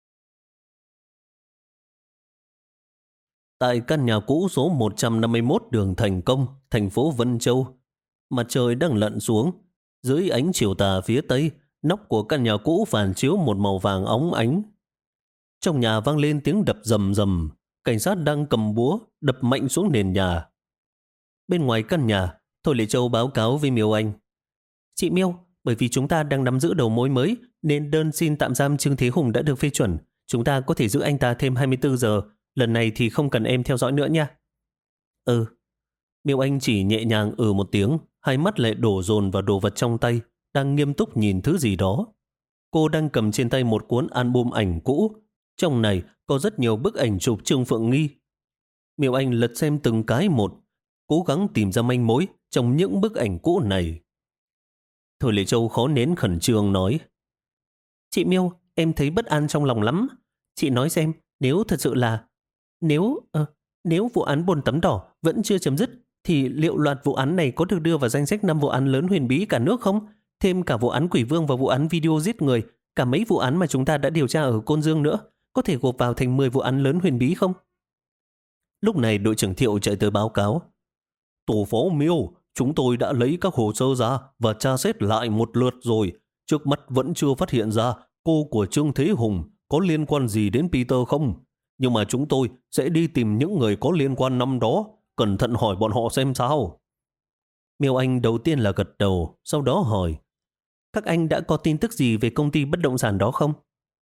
Tại căn nhà cũ số một trăm năm mươi mốt đường Thành Công, thành phố Vân Châu, mặt trời đang lặn xuống. Dưới ánh chiều tà phía tây, nóc của căn nhà cũ phản chiếu một màu vàng óng ánh. Trong nhà vang lên tiếng đập rầm rầm, cảnh sát đang cầm búa đập mạnh xuống nền nhà. Bên ngoài căn nhà, Thôi Lệ Châu báo cáo với Miêu Anh. Chị Miêu, bởi vì chúng ta đang nắm giữ đầu mối mới nên đơn xin tạm giam Trương Thế Hùng đã được phê chuẩn. Chúng ta có thể giữ anh ta thêm hai mươi tư giờ. Lần này thì không cần em theo dõi nữa nha. Ừ. Miêu Anh chỉ nhẹ nhàng ừ một tiếng, hai mắt lại đổ dồn vào đồ vật trong tay, đang nghiêm túc nhìn thứ gì đó. Cô đang cầm trên tay một cuốn album ảnh cũ. Trong này có rất nhiều bức ảnh chụp Trương Phượng Nghi. Miêu Anh lật xem từng cái một, cố gắng tìm ra manh mối trong những bức ảnh cũ này. Thôi Lệ Châu khó nén khẩn trương nói. Chị Miêu, em thấy bất an trong lòng lắm. Chị nói xem, nếu thật sự là... Nếu... Uh, nếu vụ án bồn tắm đỏ vẫn chưa chấm dứt, thì liệu loạt vụ án này có được đưa vào danh sách năm vụ án lớn huyền bí cả nước không? Thêm cả vụ án Quỷ Vương và vụ án video giết người, cả mấy vụ án mà chúng ta đã điều tra ở Côn Dương nữa, có thể gộp vào thành mười vụ án lớn huyền bí không? Lúc này đội trưởng Thiệu chạy tới báo cáo. Tổ phó Miêu, chúng tôi đã lấy các hồ sơ ra và tra xét lại một lượt rồi. Trước mắt vẫn chưa phát hiện ra cô của Trương Thế Hùng có liên quan gì đến Peter không. Nhưng mà chúng tôi sẽ đi tìm những người có liên quan năm đó, cẩn thận hỏi bọn họ xem sao. Miêu Anh đầu tiên là gật đầu, sau đó hỏi. Các anh đã có tin tức gì về công ty bất động sản đó không?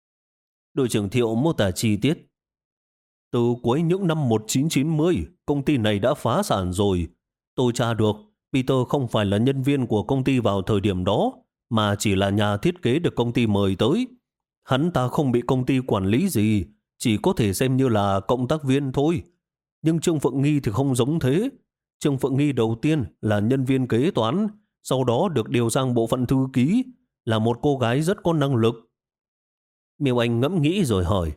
Đội trưởng Thiệu mô tả chi tiết. Từ cuối những năm một nghìn chín trăm chín mươi, công ty này đã phá sản rồi. Tôi tra được, Peter không phải là nhân viên của công ty vào thời điểm đó, mà chỉ là nhà thiết kế được công ty mời tới. Hắn ta không bị công ty quản lý gì, chỉ có thể xem như là cộng tác viên thôi. Nhưng Trương Phượng Nghi thì không giống thế. Trương Phượng Nghi đầu tiên là nhân viên kế toán, sau đó được điều sang bộ phận thư ký, là một cô gái rất có năng lực. Miêu Anh ngẫm nghĩ rồi hỏi.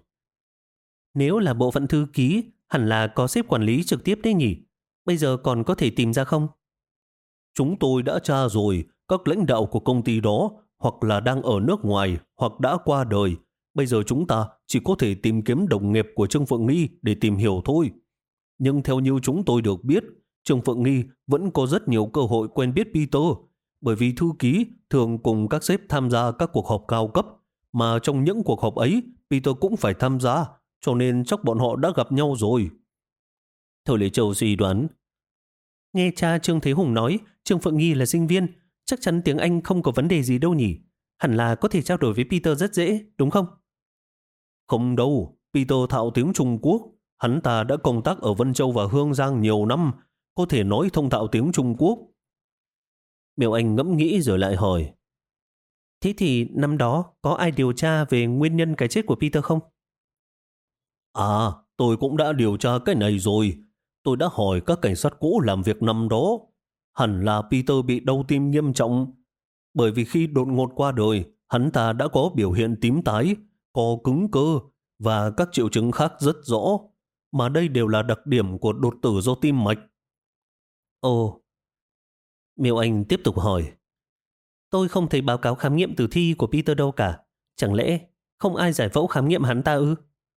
Nếu là bộ phận thư ký, hẳn là có sếp quản lý trực tiếp đấy nhỉ? Bây giờ còn có thể tìm ra không? Chúng tôi đã tra rồi, các lãnh đạo của công ty đó hoặc là đang ở nước ngoài hoặc đã qua đời. Bây giờ chúng ta chỉ có thể tìm kiếm đồng nghiệp của Trương Phượng Nghi để tìm hiểu thôi. Nhưng theo như chúng tôi được biết, Trương Phượng Nghi vẫn có rất nhiều cơ hội quen biết Peter, bởi vì thư ký thường cùng các sếp tham gia các cuộc họp cao cấp, mà trong những cuộc họp ấy Peter cũng phải tham gia, cho nên chắc bọn họ đã gặp nhau rồi. Thôi Lệ Châu suy đoán. Nghe cha Trương Thế Hùng nói Trương Phượng Nghi là sinh viên, chắc chắn tiếng Anh không có vấn đề gì đâu nhỉ? Hẳn là có thể trao đổi với Peter rất dễ, đúng không? Không đâu, Peter thạo tiếng Trung Quốc. Hắn ta đã công tác ở Vân Châu và Hương Giang nhiều năm, có thể nói thông thạo tiếng Trung Quốc. Miêu Anh ngẫm nghĩ rồi lại hỏi. Thế thì năm đó có ai điều tra về nguyên nhân cái chết của Peter không? À, tôi cũng đã điều tra cái này rồi. Tôi đã hỏi các cảnh sát cũ làm việc năm đó. Hẳn là Peter bị đau tim nghiêm trọng. Bởi vì khi đột ngột qua đời, hắn ta đã có biểu hiện tím tái, co cứng cơ và các triệu chứng khác rất rõ. Mà đây đều là đặc điểm của đột tử do tim mạch. Ồ. Miêu Anh tiếp tục hỏi. Tôi không thấy báo cáo khám nghiệm tử thi của Peter đâu cả. Chẳng lẽ không ai giải phẫu khám nghiệm hắn ta ư?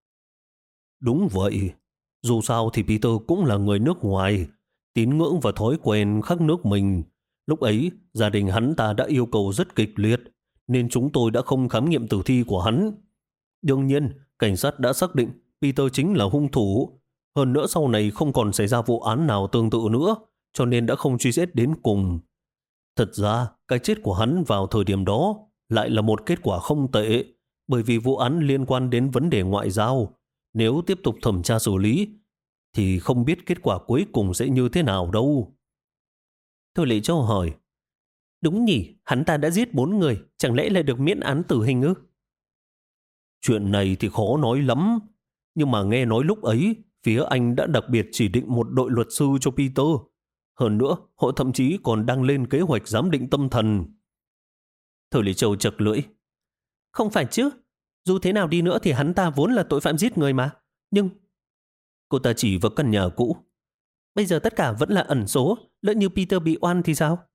Đúng vậy. Dù sao thì Peter cũng là người nước ngoài, tín ngưỡng và thói quen khác nước mình. Lúc ấy, gia đình hắn ta đã yêu cầu rất kịch liệt, nên chúng tôi đã không khám nghiệm tử thi của hắn. Đương nhiên, cảnh sát đã xác định Peter chính là hung thủ. Hơn nữa sau này không còn xảy ra vụ án nào tương tự nữa, cho nên đã không truy xét đến cùng. Thật ra, cái chết của hắn vào thời điểm đó lại là một kết quả không tệ, bởi vì vụ án liên quan đến vấn đề ngoại giao. Nếu tiếp tục thẩm tra xử lý, thì không biết kết quả cuối cùng sẽ như thế nào đâu. Thôi Lệ Châu hỏi, đúng nhỉ, hắn ta đã giết bốn người, chẳng lẽ lại được miễn án tử hình ư? Chuyện này thì khó nói lắm, nhưng mà nghe nói lúc ấy, phía Anh đã đặc biệt chỉ định một đội luật sư cho Peter. Hơn nữa, họ thậm chí còn đang lên kế hoạch giám định tâm thần. Thôi Lệ Châu chật lưỡi. Không phải chứ, dù thế nào đi nữa thì hắn ta vốn là tội phạm giết người mà. Nhưng... Cô ta chỉ vào căn nhà cũ. Bây giờ tất cả vẫn là ẩn số, lỡ như Peter bị oan thì sao?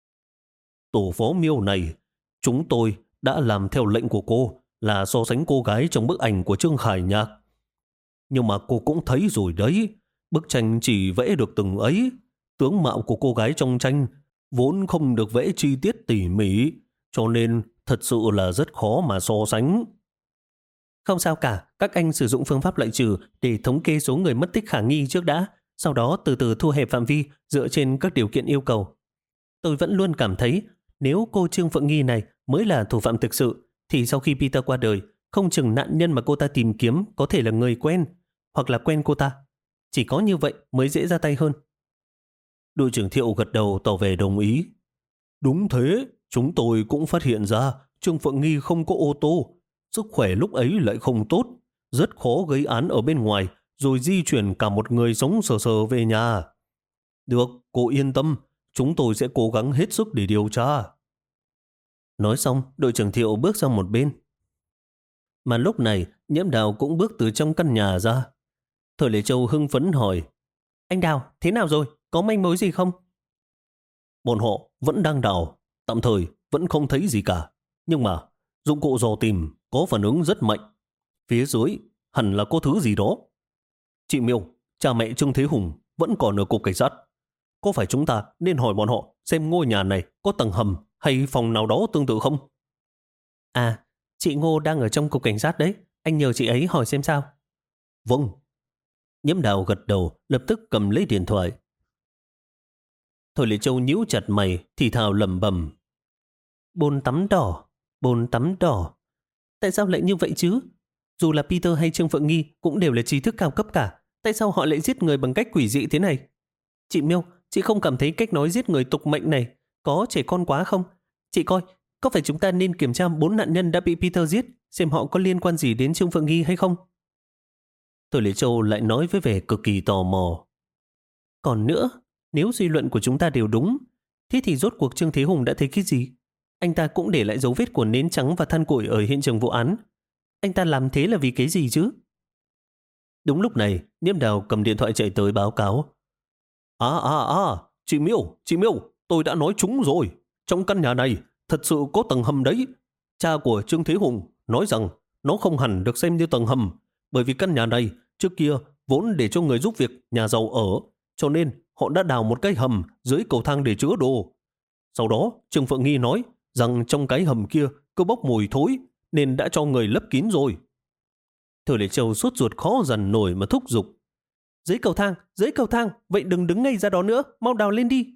Tổ phó Miêu này, chúng tôi đã làm theo lệnh của cô là so sánh cô gái trong bức ảnh của Trương Khải Nhạc. Nhưng mà cô cũng thấy rồi đấy, bức tranh chỉ vẽ được từng ấy. Tướng mạo của cô gái trong tranh vốn không được vẽ chi tiết tỉ mỉ, cho nên thật sự là rất khó mà so sánh. Không sao cả, các anh sử dụng phương pháp loại trừ để thống kê số người mất tích khả nghi trước đã, sau đó từ từ thu hẹp phạm vi dựa trên các điều kiện yêu cầu. Tôi vẫn luôn cảm thấy nếu cô Trương Phượng Nghi này mới là thủ phạm thực sự, thì sau khi Peter qua đời, không chừng nạn nhân mà cô ta tìm kiếm có thể là người quen, hoặc là quen cô ta. Chỉ có như vậy mới dễ ra tay hơn. Đội trưởng Thiệu gật đầu tỏ vẻ đồng ý. Đúng thế, chúng tôi cũng phát hiện ra Trương Phượng Nghi không có ô tô. Sức khỏe lúc ấy lại không tốt, rất khó gây án ở bên ngoài, rồi di chuyển cả một người sống sờ sờ về nhà. Được, cô yên tâm, chúng tôi sẽ cố gắng hết sức để điều tra. Nói xong, đội trưởng Thiệu bước sang một bên. Mà lúc này, Nhiễm Đào cũng bước từ trong căn nhà ra. Thôi Lệ Châu hưng phấn hỏi, anh Đào, thế nào rồi? Có manh mối gì không? Bọn họ vẫn đang đào, tạm thời vẫn không thấy gì cả. Nhưng mà, dụng cụ dò tìm có phản ứng rất mạnh. Phía dưới hẳn là có thứ gì đó. Chị Miêu, cha mẹ Trương Thế Hùng vẫn còn ở cục cảnh sát. Có phải chúng ta nên hỏi bọn họ xem ngôi nhà này có tầng hầm hay phòng nào đó tương tự không? À, chị Ngô đang ở trong cục cảnh sát đấy. Anh nhờ chị ấy hỏi xem sao. Vâng. Nhiễm Đào gật đầu, lập tức cầm lấy điện thoại. Thôi Lệ Châu nhíu chặt mày, thì thào lẩm bẩm. Bồn tắm đỏ, bồn tắm đỏ. Tại sao lại như vậy chứ? Dù là Peter hay Trương Phượng Nghi cũng đều là trí thức cao cấp cả. Tại sao họ lại giết người bằng cách quỷ dị thế này? Chị Miêu, chị không cảm thấy cách nói giết người tục mệnh này có trẻ con quá không? Chị coi, có phải chúng ta nên kiểm tra bốn nạn nhân đã bị Peter giết, xem họ có liên quan gì đến Trương Phượng Nghi hay không? Thôi Lệ Châu lại nói với vẻ cực kỳ tò mò. Còn nữa, nếu suy luận của chúng ta đều đúng, thế thì rốt cuộc Trương Thế Hùng đã thấy cái gì? Anh ta cũng để lại dấu vết của nến trắng và than củi ở hiện trường vụ án. Anh ta làm thế là vì cái gì chứ? Đúng lúc này, Nhiễm Đào cầm điện thoại chạy tới báo cáo. À à à, chị Miêu, chị Miêu, tôi đã nói trúng rồi. Trong căn nhà này thật sự có tầng hầm đấy. Cha của Trương Thế Hùng nói rằng nó không hẳn được xem như tầng hầm, bởi vì căn nhà này trước kia vốn để cho người giúp việc nhà giàu ở, cho nên họ đã đào một cái hầm dưới cầu thang để chứa đồ. Sau đó Trương Phượng Nghi nói rằng trong cái hầm kia cứ bốc mùi thối nên đã cho người lấp kín rồi. Thôi Lệ Châu sốt ruột khó dằn nổi mà thúc giục. Dưới cầu thang, dưới cầu thang, vậy đừng đứng ngay ra đó nữa, mau đào lên đi.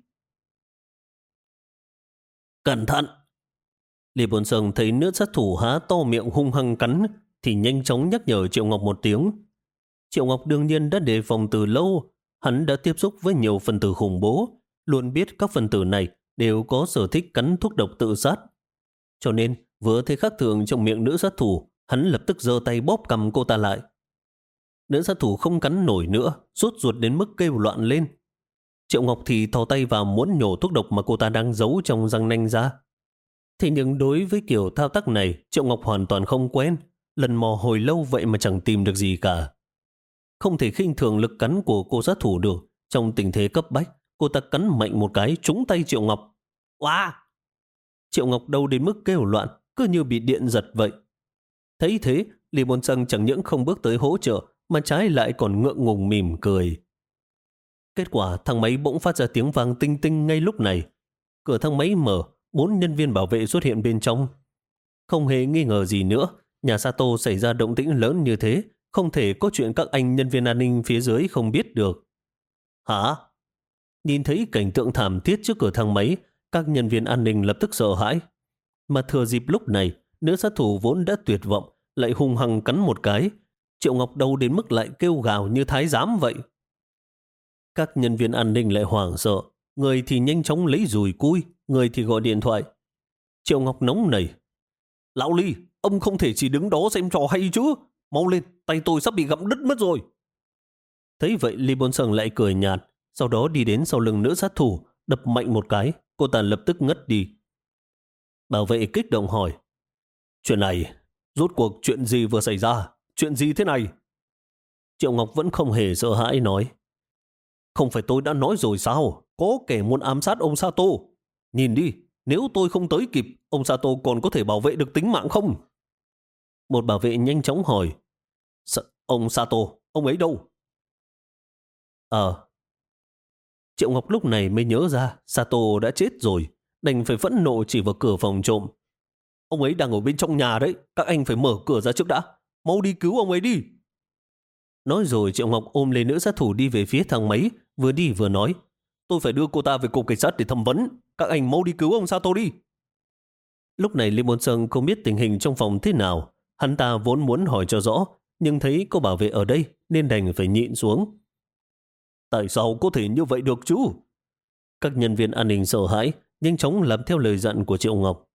Cẩn thận! Lê Bồn Sơn thấy nữ sát thủ há to miệng hung hăng cắn thì nhanh chóng nhắc nhở Triệu Ngọc một tiếng. Triệu Ngọc đương nhiên đã đề phòng từ lâu. Hắn đã tiếp xúc với nhiều phần tử khủng bố, luôn biết các phần tử này đều có sở thích cắn thuốc độc tự sát. Cho nên vừa thấy khác thường trong miệng nữ sát thủ, hắn lập tức giơ tay bóp cầm cô ta lại. Nữ sát thủ không cắn nổi nữa, sốt ruột đến mức kêu loạn lên. Triệu Ngọc thì thò tay vào muốn nhổ thuốc độc mà cô ta đang giấu trong răng nanh ra. Thế nhưng đối với kiểu thao tác này, Triệu Ngọc hoàn toàn không quen. Lần mò hồi lâu vậy mà chẳng tìm được gì cả. Không thể khinh thường lực cắn của cô sát thủ được. Trong tình thế cấp bách, cô ta cắn mạnh một cái trúng tay Triệu Ngọc. Wow! Triệu Ngọc đau đến mức kêu loạn, cứ như bị điện giật vậy. Thấy thế, Lý Bôn Săng chẳng những không bước tới hỗ trợ, mà trái lại còn ngượng ngùng mỉm cười. Kết quả thang máy bỗng phát ra tiếng vang tinh tinh ngay lúc này. Cửa thang máy mở, bốn nhân viên bảo vệ xuất hiện bên trong. Không hề nghi ngờ gì nữa, nhà Sato xảy ra động tĩnh lớn như thế, không thể có chuyện các anh nhân viên an ninh phía dưới không biết được. Hả? Nhìn thấy cảnh tượng thảm thiết trước cửa thang máy, các nhân viên an ninh lập tức sợ hãi. Mà thừa dịp lúc này, nữ sát thủ vốn đã tuyệt vọng, lại hung hăng cắn một cái. Triệu Ngọc đâu đến mức lại kêu gào như thái giám vậy. Các nhân viên an ninh lại hoảng sợ, người thì nhanh chóng lấy dùi cui, người thì gọi điện thoại. Triệu Ngọc nóng nảy. Lão Ly, ông không thể chỉ đứng đó xem trò hay chứ. Mau lên, tay tôi sắp bị gặm đứt mất rồi. Thấy vậy Lee Bôn Sung lại cười nhạt, sau đó đi đến sau lưng nữ sát thủ, đập mạnh một cái, cô ta lập tức ngất đi. Bảo vệ kích động hỏi, chuyện này, rốt cuộc chuyện gì vừa xảy ra? Chuyện gì thế này? Triệu Ngọc vẫn không hề sợ hãi nói, không phải tôi đã nói rồi sao? Có kẻ muốn ám sát ông Sato. Nhìn đi, nếu tôi không tới kịp, ông Sato còn có thể bảo vệ được tính mạng không? Một bảo vệ nhanh chóng hỏi, ông Sato, ông ấy đâu? Ờ. Triệu Ngọc lúc này mới nhớ ra Sato đã chết rồi, đành phải phẫn nộ chỉ vào cửa phòng trộm. Ông ấy đang ở bên trong nhà đấy, các anh phải mở cửa ra trước đã. Mau đi cứu ông ấy đi. Nói rồi Triệu Ngọc ôm lấy nữ sát thủ đi về phía thang máy, vừa đi vừa nói, tôi phải đưa cô ta về cục cảnh sát để thẩm vấn. Các anh mau đi cứu ông Sato đi. Lúc này Lee Bôn Sung không biết tình hình trong phòng thế nào. Hắn ta vốn muốn hỏi cho rõ, nhưng thấy có bảo vệ ở đây nên đành phải nhịn xuống. Tại sao có thể như vậy được chứ? Các nhân viên an ninh sợ hãi, nhanh chóng làm theo lời dặn của Triệu Ngọc.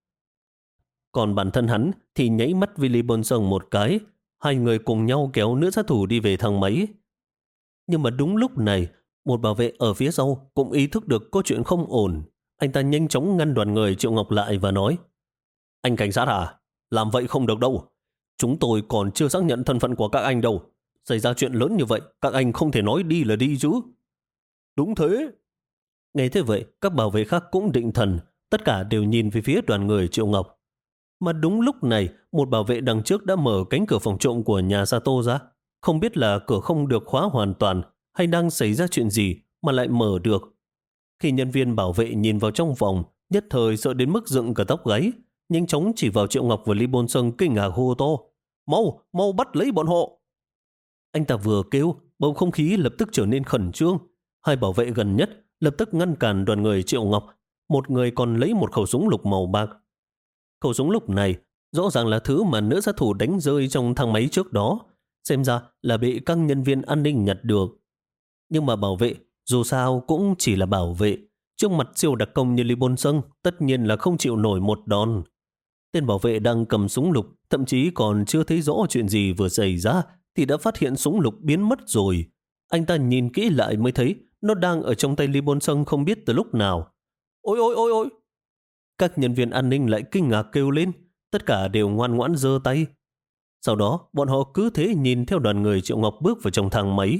Còn bản thân hắn thì nháy mắt với Lee Bôn Sung một cái, hai người cùng nhau kéo nữ sát thủ đi về thang máy. Nhưng mà đúng lúc này, một bảo vệ ở phía sau cũng ý thức được có chuyện không ổn. Anh ta nhanh chóng ngăn đoàn người Triệu Ngọc lại và nói, anh cảnh sát à? Làm vậy không được đâu. Chúng tôi còn chưa xác nhận thân phận của các anh đâu. Xảy ra chuyện lớn như vậy, các anh không thể nói đi là đi chứ. Đúng thế. Nghe thế vậy, các bảo vệ khác cũng định thần, tất cả đều nhìn về phía đoàn người Triệu Ngọc. Mà đúng lúc này, một bảo vệ đằng trước đã mở cánh cửa phòng trộm của nhà Sato ra. Không biết là cửa không được khóa hoàn toàn hay đang xảy ra chuyện gì mà lại mở được. Khi nhân viên bảo vệ nhìn vào trong phòng, nhất thời sợ đến mức dựng cả tóc gáy, nhanh chóng chỉ vào Triệu Ngọc và Lee Bôn Sung kinh ngạc hô to. Mau, mau bắt lấy bọn họ. Anh ta vừa kêu, bầu không khí lập tức trở nên khẩn trương. Hai bảo vệ gần nhất lập tức ngăn cản đoàn người Triệu Ngọc. Một người còn lấy một khẩu súng lục màu bạc. Khẩu súng lục này rõ ràng là thứ mà nữ sát thủ đánh rơi trong thang máy trước đó. Xem ra là bị các nhân viên an ninh nhặt được. Nhưng mà bảo vệ, dù sao cũng chỉ là bảo vệ. Trước mặt siêu đặc công như Lee Bôn Sung, tất nhiên là không chịu nổi một đòn. Tên bảo vệ đang cầm súng lục, thậm chí còn chưa thấy rõ chuyện gì vừa xảy ra, thì đã phát hiện súng lục biến mất rồi. Anh ta nhìn kỹ lại mới thấy nó đang ở trong tay Lee Bôn Sung không biết từ lúc nào. Ôi ôi ôi ôi! Các nhân viên an ninh lại kinh ngạc kêu lên, tất cả đều ngoan ngoãn giơ tay. Sau đó, bọn họ cứ thế nhìn theo đoàn người Triệu Ngọc bước vào trong thang máy.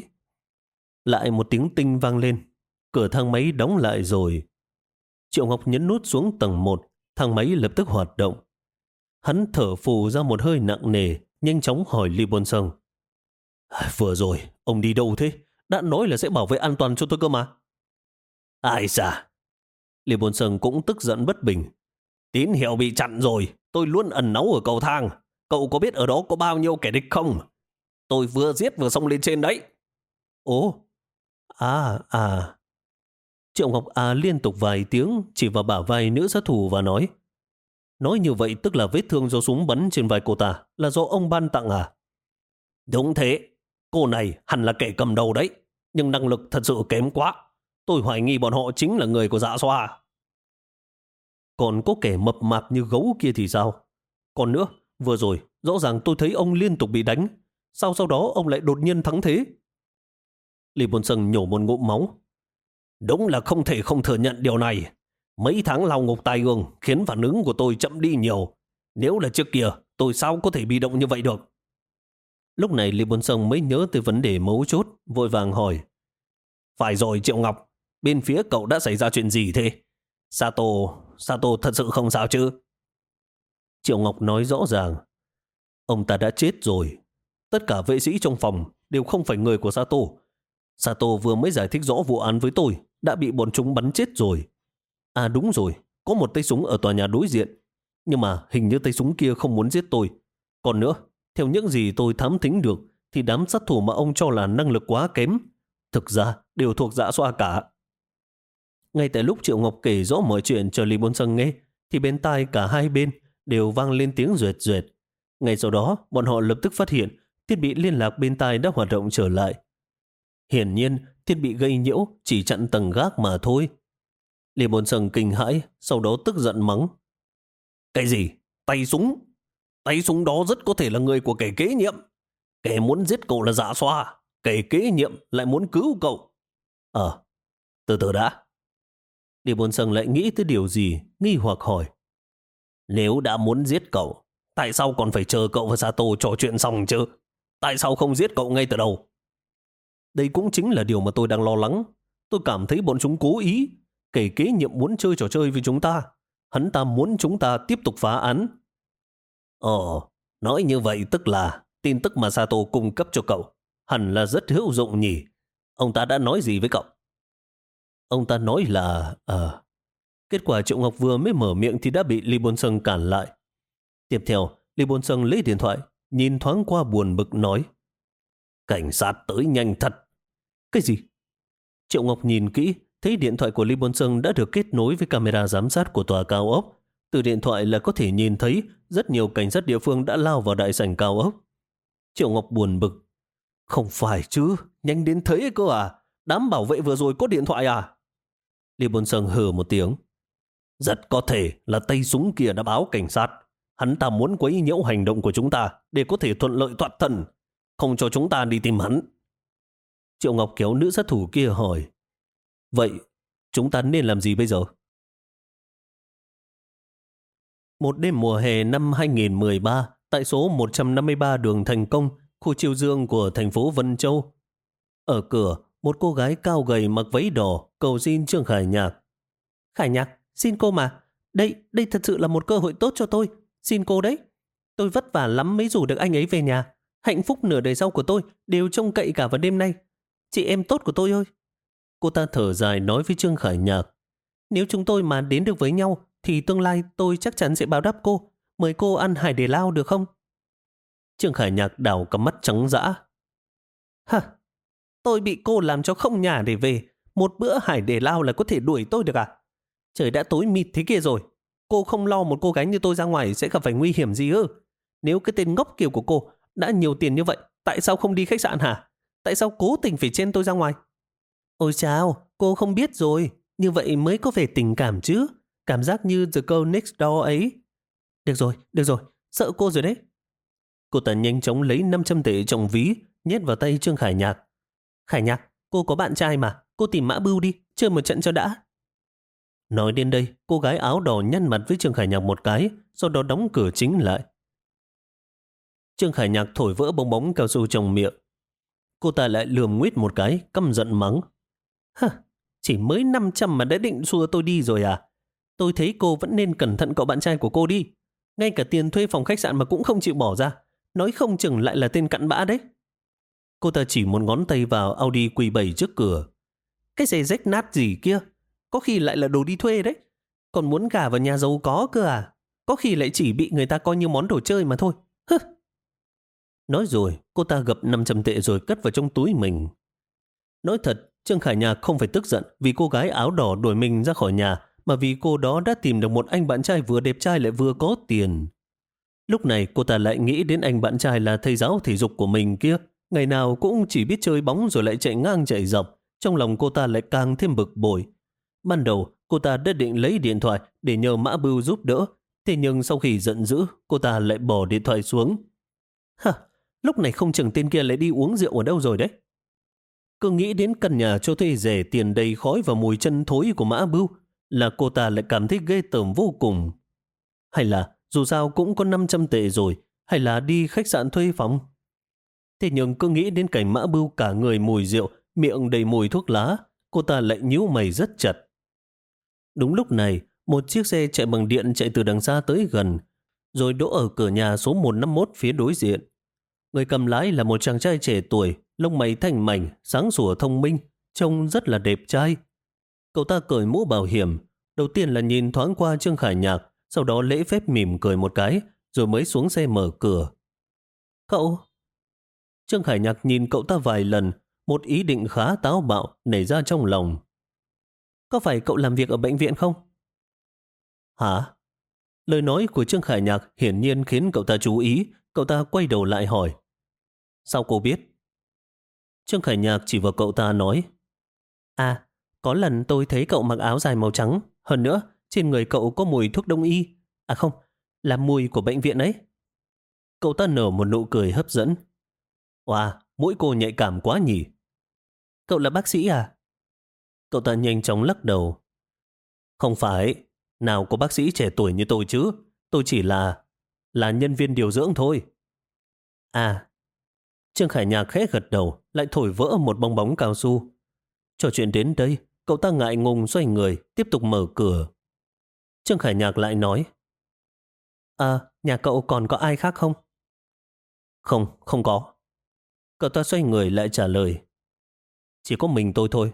Lại một tiếng tinh vang lên, cửa thang máy đóng lại rồi. Triệu Ngọc nhấn nút xuống tầng một, thang máy lập tức hoạt động. Hắn thở phù ra một hơi nặng nề, nhanh chóng hỏi Lee Bôn Sung. Vừa rồi, ông đi đâu thế? Đã nói là sẽ bảo vệ an toàn cho tôi cơ mà. Ai xa? Lee Bôn Sung cũng tức giận bất bình. Tín hiệu bị chặn rồi, tôi luôn ẩn náu ở cầu thang. Cậu có biết ở đó có bao nhiêu kẻ địch không? Tôi vừa giết vừa xông lên trên đấy. Ồ, à, à. Triệu Ngọc à liên tục vài tiếng chỉ vào bả vai nữ sát thủ và nói. Nói như vậy tức là vết thương do súng bắn trên vai cô ta là do ông ban tặng à? Đúng thế, cô này hẳn là kẻ cầm đầu đấy, nhưng năng lực thật sự kém quá. Tôi hoài nghi bọn họ chính là người của Dạ Xoa. Còn có kẻ mập mạp như gấu kia thì sao? Còn nữa, vừa rồi rõ ràng tôi thấy ông liên tục bị đánh. Sao sau đó ông lại đột nhiên thắng thế? Lee Bôn Sung nhổ một ngụm máu. Đúng là không thể không thừa nhận điều này. Mấy tháng lao ngục tai ương khiến phản ứng của tôi chậm đi nhiều. Nếu là trước kia, tôi sao có thể bị động như vậy được? Lúc này Lee Bôn Sung mới nhớ tới vấn đề mấu chốt, vội vàng hỏi. Phải rồi Triệu Ngọc, bên phía cậu đã xảy ra chuyện gì thế? Sato, Sato thật sự không sao chứ? Triệu Ngọc nói rõ ràng. Ông ta đã chết rồi. Tất cả vệ sĩ trong phòng đều không phải người của Sato. Sato vừa mới giải thích rõ vụ án với tôi, đã bị bọn chúng bắn chết rồi. À đúng rồi, có một tay súng ở tòa nhà đối diện. Nhưng mà hình như tay súng kia không muốn giết tôi. Còn nữa, theo những gì tôi thám thính được, thì đám sát thủ mà ông cho là năng lực quá kém, thực ra đều thuộc Dạ Xoa cả. Ngay tại lúc Triệu Ngọc kể rõ mọi chuyện cho Lý Bôn Sân nghe, thì bên tai cả hai bên đều vang lên tiếng ruyệt ruyệt. Ngay sau đó, bọn họ lập tức phát hiện thiết bị liên lạc bên tai đã hoạt động trở lại. Hiển nhiên, thiết bị gây nhiễu chỉ chặn tầng gác mà thôi. Lý Bôn Sân kinh hãi, sau đó tức giận mắng. Cái gì? Tay súng? Tay súng đó rất có thể là người của kẻ kế nhiệm. Kẻ muốn giết cậu là Dạ Xoa, kẻ kế nhiệm lại muốn cứu cậu. Ờ, từ từ đã. Lý Bôn Sân lại nghĩ tới điều gì, nghi hoặc hỏi. Nếu đã muốn giết cậu, tại sao còn phải chờ cậu và Sato trò chuyện xong chứ? Tại sao không giết cậu ngay từ đầu? Đây cũng chính là điều mà tôi đang lo lắng. Tôi cảm thấy bọn chúng cố ý. Kẻ kế nhiệm muốn chơi trò chơi với chúng ta. Hắn ta muốn chúng ta tiếp tục phá án. Ồ, nói như vậy tức là tin tức mà Sato cung cấp cho cậu hẳn là rất hữu dụng nhỉ? Ông ta đã nói gì với cậu? Ông ta nói là... À... Kết quả Triệu Ngọc vừa mới mở miệng thì đã bị Lý Bôn Sân cản lại. Tiếp theo, Lý Bôn Sân lấy điện thoại, nhìn thoáng qua buồn bực nói. Cảnh sát tới nhanh thật. Cái gì? Triệu Ngọc nhìn kỹ, thấy điện thoại của Lý Bôn Sân đã được kết nối với camera giám sát của tòa cao ốc. Từ điện thoại là có thể nhìn thấy rất nhiều cảnh sát địa phương đã lao vào đại sảnh cao ốc. Triệu Ngọc buồn bực. Không phải chứ, nhanh đến thế cơ à? Đám bảo vệ vừa rồi có điện thoại à? Lý Bôn Sân hừ một tiếng. Rất có thể là tay súng kia đã báo cảnh sát. Hắn ta muốn quấy nhiễu hành động của chúng ta để có thể thuận lợi thoát thân, không cho chúng ta đi tìm hắn. Triệu Ngọc kéo nữ sát thủ kia hỏi. Vậy chúng ta nên làm gì bây giờ? Một đêm mùa hè năm hai nghìn mười ba, tại số một trăm năm mươi ba đường Thành Công, khu Chiêu Dương của thành phố Vân Châu. Ở cửa, một cô gái cao gầy mặc váy đỏ cầu xin Trương Khải Nhạc. Khải Nhạc, xin cô mà. Đây, đây thật sự là một cơ hội tốt cho tôi. Xin cô đấy. Tôi vất vả lắm mới rủ được anh ấy về nhà. Hạnh phúc nửa đời sau của tôi đều trông cậy cả vào đêm nay. Chị em tốt của tôi ơi. Cô ta thở dài nói với Trương Khải Nhạc. Nếu chúng tôi mà đến được với nhau thì tương lai tôi chắc chắn sẽ báo đáp cô. Mời cô ăn hải đề lao được không? Trương Khải Nhạc đảo cặp mắt trắng dã. Hả? Tôi bị cô làm cho không nhà để về. Một bữa hải đề lao là có thể đuổi tôi được à? Trời đã tối mịt thế kia rồi. Cô không lo một cô gái như tôi ra ngoài sẽ gặp phải nguy hiểm gì ư? Nếu cái tên ngốc kiểu của cô đã nhiều tiền như vậy, tại sao không đi khách sạn hả? Tại sao cố tình phải chen tôi ra ngoài? Ôi chao, cô không biết rồi. Như vậy mới có vẻ tình cảm chứ. Cảm giác như The Girl Next Door ấy. Được rồi, được rồi. Sợ cô rồi đấy. Cô ta nhanh chóng lấy năm trăm tệ trong ví, nhét vào tay Trương Khải Nhạc. Khải Nhạc, cô có bạn trai mà. Cô tìm Mã Bưu đi, chơi một trận cho đã. Nói đến đây, cô gái áo đỏ nhăn mặt với Trương Khải Nhạc một cái, sau đó đóng cửa chính lại. Trương Khải Nhạc thổi vỡ bong bóng cao su trong miệng. Cô ta lại lườm nguyết một cái, căm giận mắng. Hả, chỉ mới năm trăm mà đã định xua tôi đi rồi à? Tôi thấy cô vẫn nên cẩn thận cậu bạn trai của cô đi. Ngay cả tiền thuê phòng khách sạn mà cũng không chịu bỏ ra. Nói không chừng lại là tên cặn bã đấy. Cô ta chỉ một ngón tay vào Audi Q bảy trước cửa. Cái giày rách nát gì kia? Có khi lại là đồ đi thuê đấy. Còn muốn gả vào nhà giàu có cơ à? Có khi lại chỉ bị người ta coi như món đồ chơi mà thôi. Hứ. Nói rồi, cô ta gập năm trăm tệ rồi cất vào trong túi mình. Nói thật, Trương Khải Nhạc không phải tức giận vì cô gái áo đỏ đuổi mình ra khỏi nhà, mà vì cô đó đã tìm được một anh bạn trai vừa đẹp trai lại vừa có tiền. Lúc này cô ta lại nghĩ đến anh bạn trai là thầy giáo thể dục của mình kia. Ngày nào cũng chỉ biết chơi bóng rồi lại chạy ngang chạy dọc. Trong lòng cô ta lại càng thêm bực bội. Ban đầu, cô ta đã định lấy điện thoại để nhờ Mã Bưu giúp đỡ. Thế nhưng sau khi giận dữ, cô ta lại bỏ điện thoại xuống. Hả, lúc này không chừng tên kia lại đi uống rượu ở đâu rồi đấy. Cứ nghĩ đến căn nhà cho thuê rẻ tiền đầy khói và mùi chân thối của Mã Bưu là cô ta lại cảm thấy ghê tởm vô cùng. Hay là dù sao cũng có năm trăm tệ rồi, hay là đi khách sạn thuê phòng. Thế nhưng cứ nghĩ đến cảnh Mã Bưu cả người mùi rượu, miệng đầy mùi thuốc lá, cô ta lại nhíu mày rất chặt. Đúng lúc này, một chiếc xe chạy bằng điện chạy từ đằng xa tới gần, rồi đỗ ở cửa nhà số một năm mốt phía đối diện. Người cầm lái là một chàng trai trẻ tuổi, lông mày thanh mảnh, sáng sủa thông minh, trông rất là đẹp trai. Cậu ta cởi mũ bảo hiểm, đầu tiên là nhìn thoáng qua Trương Khải Nhạc, sau đó lễ phép mỉm cười một cái, rồi mới xuống xe mở cửa. Cậu... Trương Khải Nhạc nhìn cậu ta vài lần, một ý định khá táo bạo nảy ra trong lòng. Có phải cậu làm việc ở bệnh viện không? Hả? Lời nói của Trương Khải Nhạc hiển nhiên khiến cậu ta chú ý, cậu ta quay đầu lại hỏi. Sao cô biết? Trương Khải Nhạc chỉ vào cậu ta nói. À, có lần tôi thấy cậu mặc áo dài màu trắng, hơn nữa, trên người cậu có mùi thuốc đông y. À không, là mùi của bệnh viện ấy. Cậu ta nở một nụ cười hấp dẫn. Wow, mũi cô nhạy cảm quá nhỉ. Cậu là bác sĩ à? Cậu ta nhanh chóng lắc đầu. Không phải, nào có bác sĩ trẻ tuổi như tôi chứ. Tôi chỉ là, là nhân viên điều dưỡng thôi. À, Trương Khải Nhạc khẽ gật đầu, lại thổi vỡ một bong bóng cao su. Trò chuyện đến đây, cậu ta ngại ngùng xoay người, tiếp tục mở cửa. Trương Khải Nhạc lại nói. À, nhà cậu còn có ai khác không? Không, không có. Cậu ta xoay người lại trả lời. Chỉ có mình tôi thôi.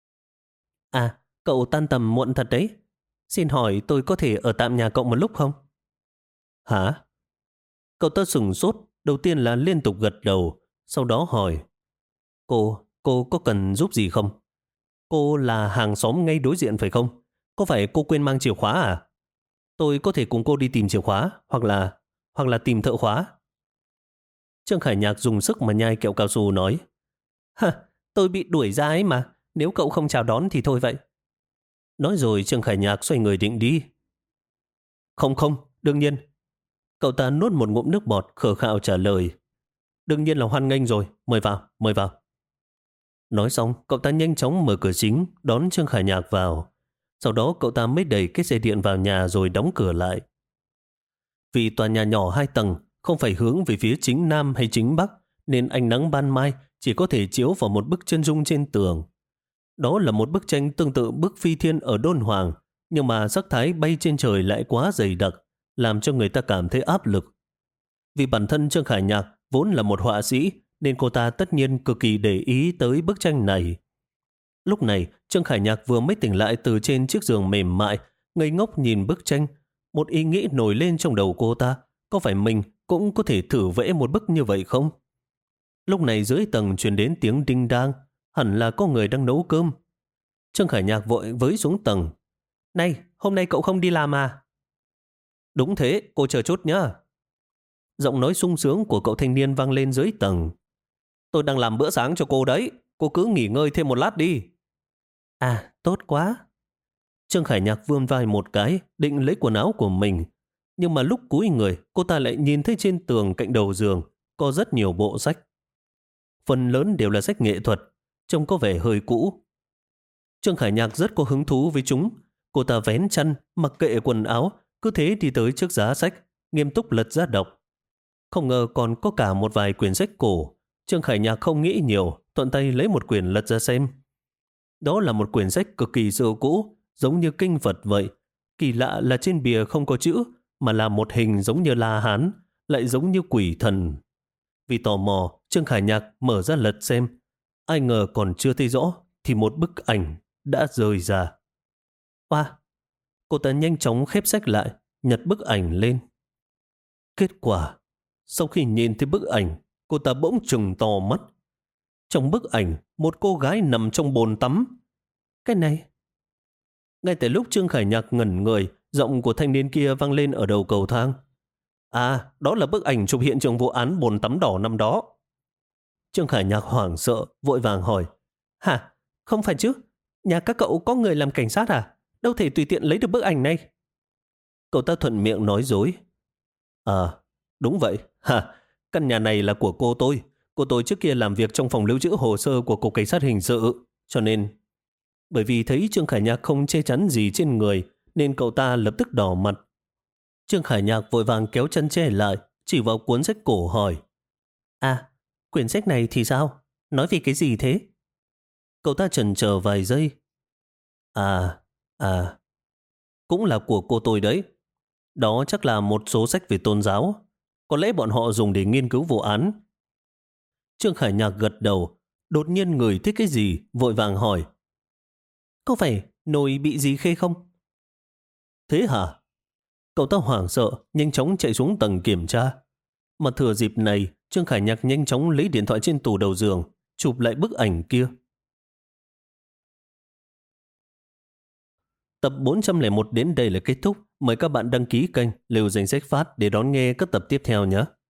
À, cậu tan tầm muộn thật đấy. Xin hỏi tôi có thể ở tạm nhà cậu một lúc không? Hả? Cậu ta sửng sốt, đầu tiên là liên tục gật đầu, sau đó hỏi. Cô, cô có cần giúp gì không? Cô là hàng xóm ngay đối diện phải không? Có phải cô quên mang chìa khóa à? Tôi có thể cùng cô đi tìm chìa khóa, hoặc là, hoặc là tìm thợ khóa. Trương Khải Nhạc dùng sức mà nhai kẹo cao su nói. Hả, tôi bị đuổi ra ấy mà, nếu cậu không chào đón thì thôi vậy. Nói rồi Trương Khải Nhạc xoay người định đi. Không không, đương nhiên. Cậu ta nuốt một ngụm nước bọt khờ khạo trả lời. Đương nhiên là hoan nghênh rồi, mời vào, mời vào. Nói xong, cậu ta nhanh chóng mở cửa chính, đón Trương Khải Nhạc vào. Sau đó cậu ta mới đẩy cái xe điện vào nhà rồi đóng cửa lại. Vì tòa nhà nhỏ hai tầng, không phải hướng về phía chính Nam hay chính Bắc, nên ánh nắng ban mai chỉ có thể chiếu vào một bức chân dung trên tường. Đó là một bức tranh tương tự bức Phi Thiên ở Đôn Hoàng, nhưng mà sắc thái bay trên trời lại quá dày đặc, làm cho người ta cảm thấy áp lực. Vì bản thân Trương Khải Nhạc vốn là một họa sĩ, nên cô ta tất nhiên cực kỳ để ý tới bức tranh này. Lúc này, Trương Khải Nhạc vừa mới tỉnh lại từ trên chiếc giường mềm mại, ngây ngốc nhìn bức tranh. Một ý nghĩ nổi lên trong đầu cô ta, có phải mình cũng có thể thử vẽ một bức như vậy không? Lúc này dưới tầng truyền đến tiếng đinh đang, hẳn là có người đang nấu cơm. Trương Khải Nhạc vội với xuống tầng. Này, hôm nay cậu không đi làm à? Đúng thế, cô chờ chút nhá. Giọng nói sung sướng của cậu thanh niên vang lên dưới tầng. Tôi đang làm bữa sáng cho cô đấy, cô cứ nghỉ ngơi thêm một lát đi. À, tốt quá. Trương Khải Nhạc vươn vai một cái, định lấy quần áo của mình. Nhưng mà lúc cúi người, cô ta lại nhìn thấy trên tường cạnh đầu giường có rất nhiều bộ sách. Phần lớn đều là sách nghệ thuật, trông có vẻ hơi cũ. Trương Khải Nhạc rất có hứng thú với chúng. Cô ta vén chăn, mặc kệ quần áo, cứ thế đi tới trước giá sách, nghiêm túc lật ra đọc. Không ngờ còn có cả một vài quyển sách cổ. Trương Khải Nhạc không nghĩ nhiều, thuận tay lấy một quyển lật ra xem. Đó là một quyển sách cực kỳ xưa cũ, giống như kinh Phật vậy. Kỳ lạ là trên bìa không có chữ, mà là một hình giống như La Hán, lại giống như quỷ thần. Vì tò mò, Trương Khải Nhạc mở ra lật xem. Ai ngờ còn chưa thấy rõ, thì một bức ảnh đã rơi ra. Oa! Wow. Cô ta nhanh chóng khép sách lại, nhặt bức ảnh lên. Kết quả, sau khi nhìn thấy bức ảnh, cô ta bỗng trừng to mắt. Trong bức ảnh, một cô gái nằm trong bồn tắm. Cái này... Ngay tại lúc Trương Khải Nhạc ngẩn người, giọng của thanh niên kia vang lên ở đầu cầu thang. À, đó là bức ảnh chụp hiện trường vụ án bồn tắm đỏ năm đó. Trương Khải Nhạc hoảng sợ, vội vàng hỏi. Hả? Không phải chứ? Nhà các cậu có người làm cảnh sát à? Đâu thể tùy tiện lấy được bức ảnh này. Cậu ta thuận miệng nói dối. À, đúng vậy. Hả? Căn nhà này là của cô tôi. Cô tôi trước kia làm việc trong phòng lưu trữ hồ sơ của Cục Cảnh sát Hình sự. Cho nên... Bởi vì thấy Trương Khải Nhạc không che chắn gì trên người, nên cậu ta lập tức đỏ mặt. Trương Khải Nhạc vội vàng kéo chân che lại, chỉ vào cuốn sách cổ hỏi. À, quyển sách này thì sao? Nói về cái gì thế? Cậu ta chần chờ vài giây. À, à, cũng là của cô tôi đấy. Đó chắc là một số sách về tôn giáo. Có lẽ bọn họ dùng để nghiên cứu vụ án. Trương Khải Nhạc gật đầu, đột nhiên ngửi thấy cái gì, vội vàng hỏi. Có phải nồi bị gì khê không? Thế hả? Cậu ta hoảng sợ, nhanh chóng chạy xuống tầng kiểm tra. Mà thừa dịp này, Trương Khải Nhạc nhanh chóng lấy điện thoại trên tủ đầu giường, chụp lại bức ảnh kia. Tập bốn trăm lẻ một đến đây là kết thúc. Mời các bạn đăng ký kênh Liều Danh Sách Phát để đón nghe các tập tiếp theo nhé.